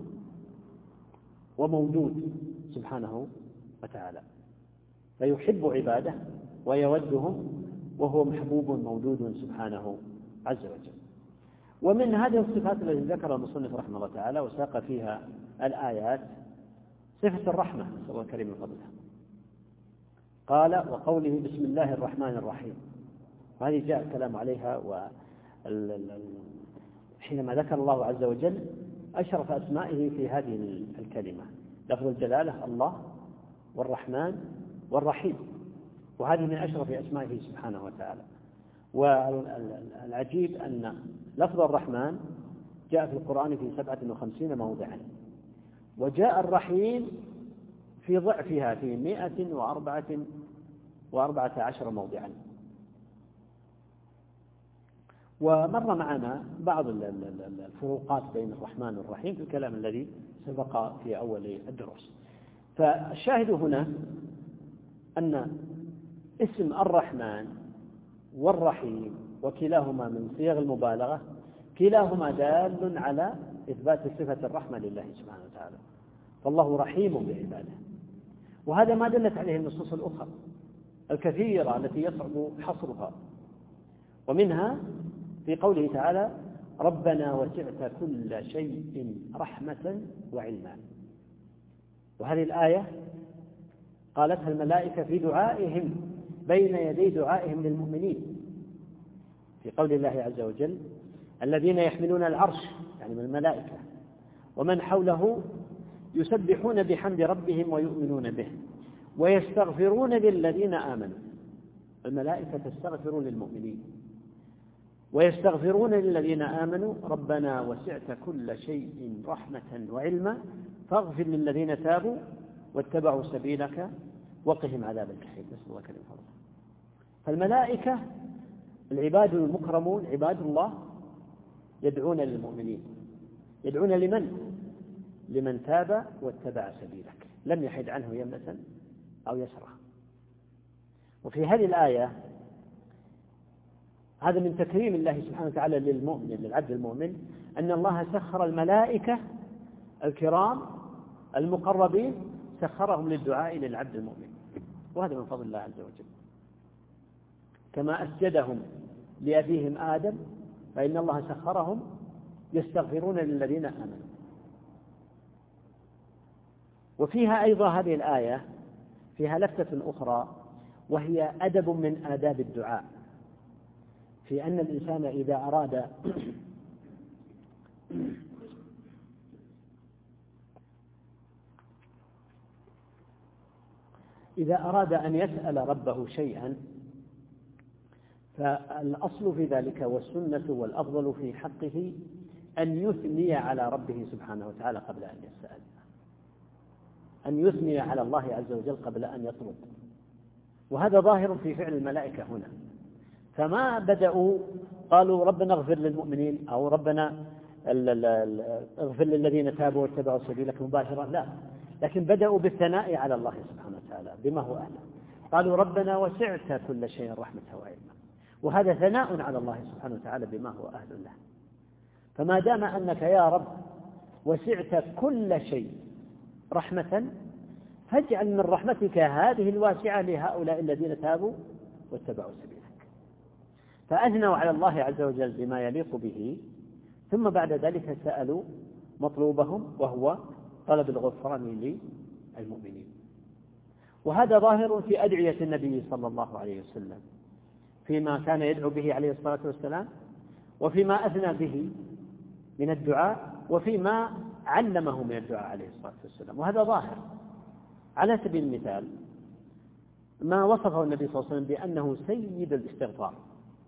ومودود سبحانه وتعالى، فيحب عباده ويودهم، وهو محبوب مودود سبحانه عز وجل. ومن هذه الصفات التي ذكرها المصنف رحمه الله تعالى وساق فيها الآيات صفة الرحمة، نسأل الله الكريم من فضله. قال: وقوله بسم الله الرحمن الرحيم، وهذه جاء الكلام عليها. وحينما ذكر الله عز وجل أشرف أسمائه في هذه الكلمة، لفظ الجلالة الله والرحمن والرحيم، وهذه من أشرف أسمائه سبحانه وتعالى. والعجيب أن لفظ الرحمن جاء في القرآن في سبعة وخمسين موضعا، وجاء الرحيم في ضعفها في مئة وأربعة وأربعة عشر موضعا. ومر معنا بعض الفروقات بين الرحمن والرحيم في الكلام الذي سبق في أول الدروس. فالشاهد هنا أن اسم الرحمن والرحيم، وكلاهما من صيغ المبالغة، كلاهما دال على إثبات صفة الرحمة لله سبحانه وتعالى، فالله رحيم بعباده. وهذا ما دلت عليه النصوص الأخرى الكثيرة التي يصعب حصرها، ومنها في قوله تعالى ربنا وسعت كل شيء رحمة وعلما. وهذه الآية قالتها الملائكة في دعائهم بين يدي دعائهم للمؤمنين، في قول الله عز وجل الذين يحملون العرش يعني من الملائكة ومن حوله يسبحون بحمد ربهم ويؤمنون به ويستغفرون للذين آمنوا. الملائكة تستغفر للمؤمنين ويستغفرون للذين آمنوا ربنا وسعت كل شيء رحمة وعلما فاغفر للذين تابوا واتبعوا سبيلك وقهم عذاب الجحيم. نسأل الله كريم فضله. فالملائكة العباد المكرمون عباد الله يدعون للمؤمنين، يدعون لمن؟ لمن تاب واتبع سبيلك، لم يحد عنه يمنة أو يسرى. وفي هذه الآية هذا من تكريم الله سبحانه وتعالى للمؤمن للعبد المؤمن أن الله سخر الملائكة الكرام المقربين، سخرهم للدعاء للعبد المؤمن، وهذا من فضل الله عز وجل. كما أسجدهم لأبيهم آدم فإن الله سخرهم يستغفرون للذين آمنوا. وفيها أيضا هذه الآية فيها لفتة أخرى، وهي أدب من آداب الدعاء، في أن الإنسان إذا أراد إذا أراد أن يسأل ربه شيئا فالأصل في ذلك والسنة والأفضل في حقه أن يثني على ربه سبحانه وتعالى قبل أن يسأل، أن يثني على الله عز وجل قبل أن يطلب. وهذا ظاهر في فعل الملائكة هنا، فما بدأوا قالوا ربنا اغفر للمؤمنين أو ربنا اغفر للذين تابوا واتبعوا سبيلك مباشرة، لا، لكن بدأوا بالثناء على الله سبحانه وتعالى بما هو أهله. قالوا ربنا وسعت كل شيء رحمة وعلما، وهذا ثناء على الله سبحانه وتعالى بما هو أهل له. فما دام أنك يا رب وسعت كل شيء رحمة فاجعل من رحمتك هذه الواسعة لهؤلاء الذين تابوا واتبعوا سبيلك. فأثنوا على الله عز وجل بما يليق به، ثم بعد ذلك سألوا مطلوبهم وهو طلب الغفران للمؤمنين. وهذا ظاهر في أدعية النبي صلى الله عليه وسلم فيما كان يدعو به عليه الصلاة والسلام، وفيما أثنى به من الدعاء، وفيما علمه من الدعاء عليه الصلاة والسلام. وهذا ظاهر. على سبيل المثال ما وصفه النبي صلى الله عليه وسلم بأنه سيد الاستغفار.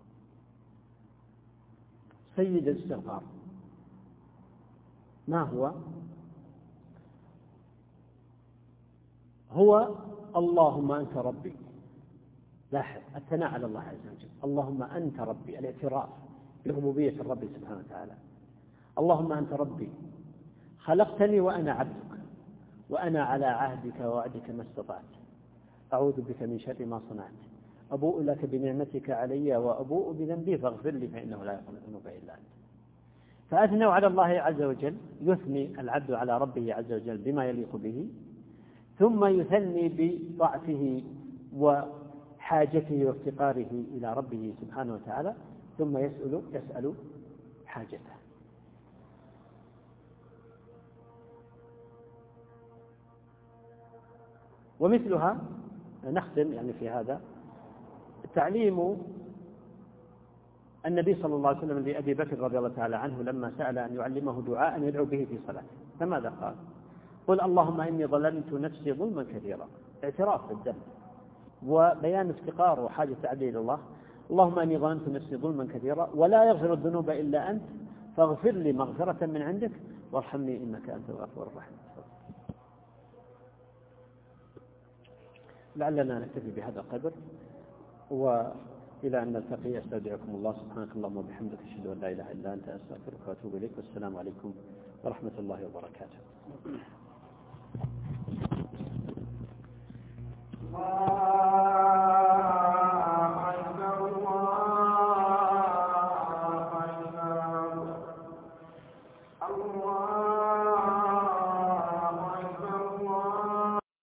سيد الاستغفار ما هو؟ هو اللهم أنت ربي. لاحظ الثناء على الله عز وجل، اللهم أنت ربي، الاعتراف بربوبية الرب سبحانه وتعالى. اللهم أنت ربي خلقتني وأنا عبدك وأنا على عهدك ووعدك ما استطعت، أعوذ بك من شر ما صنعت، أبوء لك بنعمتك علي وأبوء بذنبي فاغفر لي فإنه لا يغفر الذنوب إلا أنت. فأثنوا على الله عز وجل، يثني العبد على ربه عز وجل بما يليق به، ثم يثني بضعفه وحاجته وافتقاره إلى ربه سبحانه وتعالى، ثم يسأل يسأل حاجته. ومثلها نختم يعني في هذا تعليم النبي صلى الله عليه وسلم لأبي بكر رضي الله تعالى عنه لما سأل أن يعلمه دعاء يدعو به في صلاته، فماذا قال؟ قل اللهم إني ظلمت نفسي ظلما كثيرا، اعتراف بالذنب وبيان افتقار وحاجة عبده إلى الله. اللهم إني ظلمت نفسي ظلما كثيرا ولا يغفر الذنوب إلا أنت فاغفر لي مغفرة من عندك وارحمني إنك أنت الغفور الرحيم. لعلنا نكتفي بهذا القدر، وإلى أن نلتقي أستودعكم الله. سبحانك اللهم وبحمدك أشهد أن لا إله إلا أنت أستغفرك وأتوب إليك، والسلام عليكم ورحمة الله وبركاته.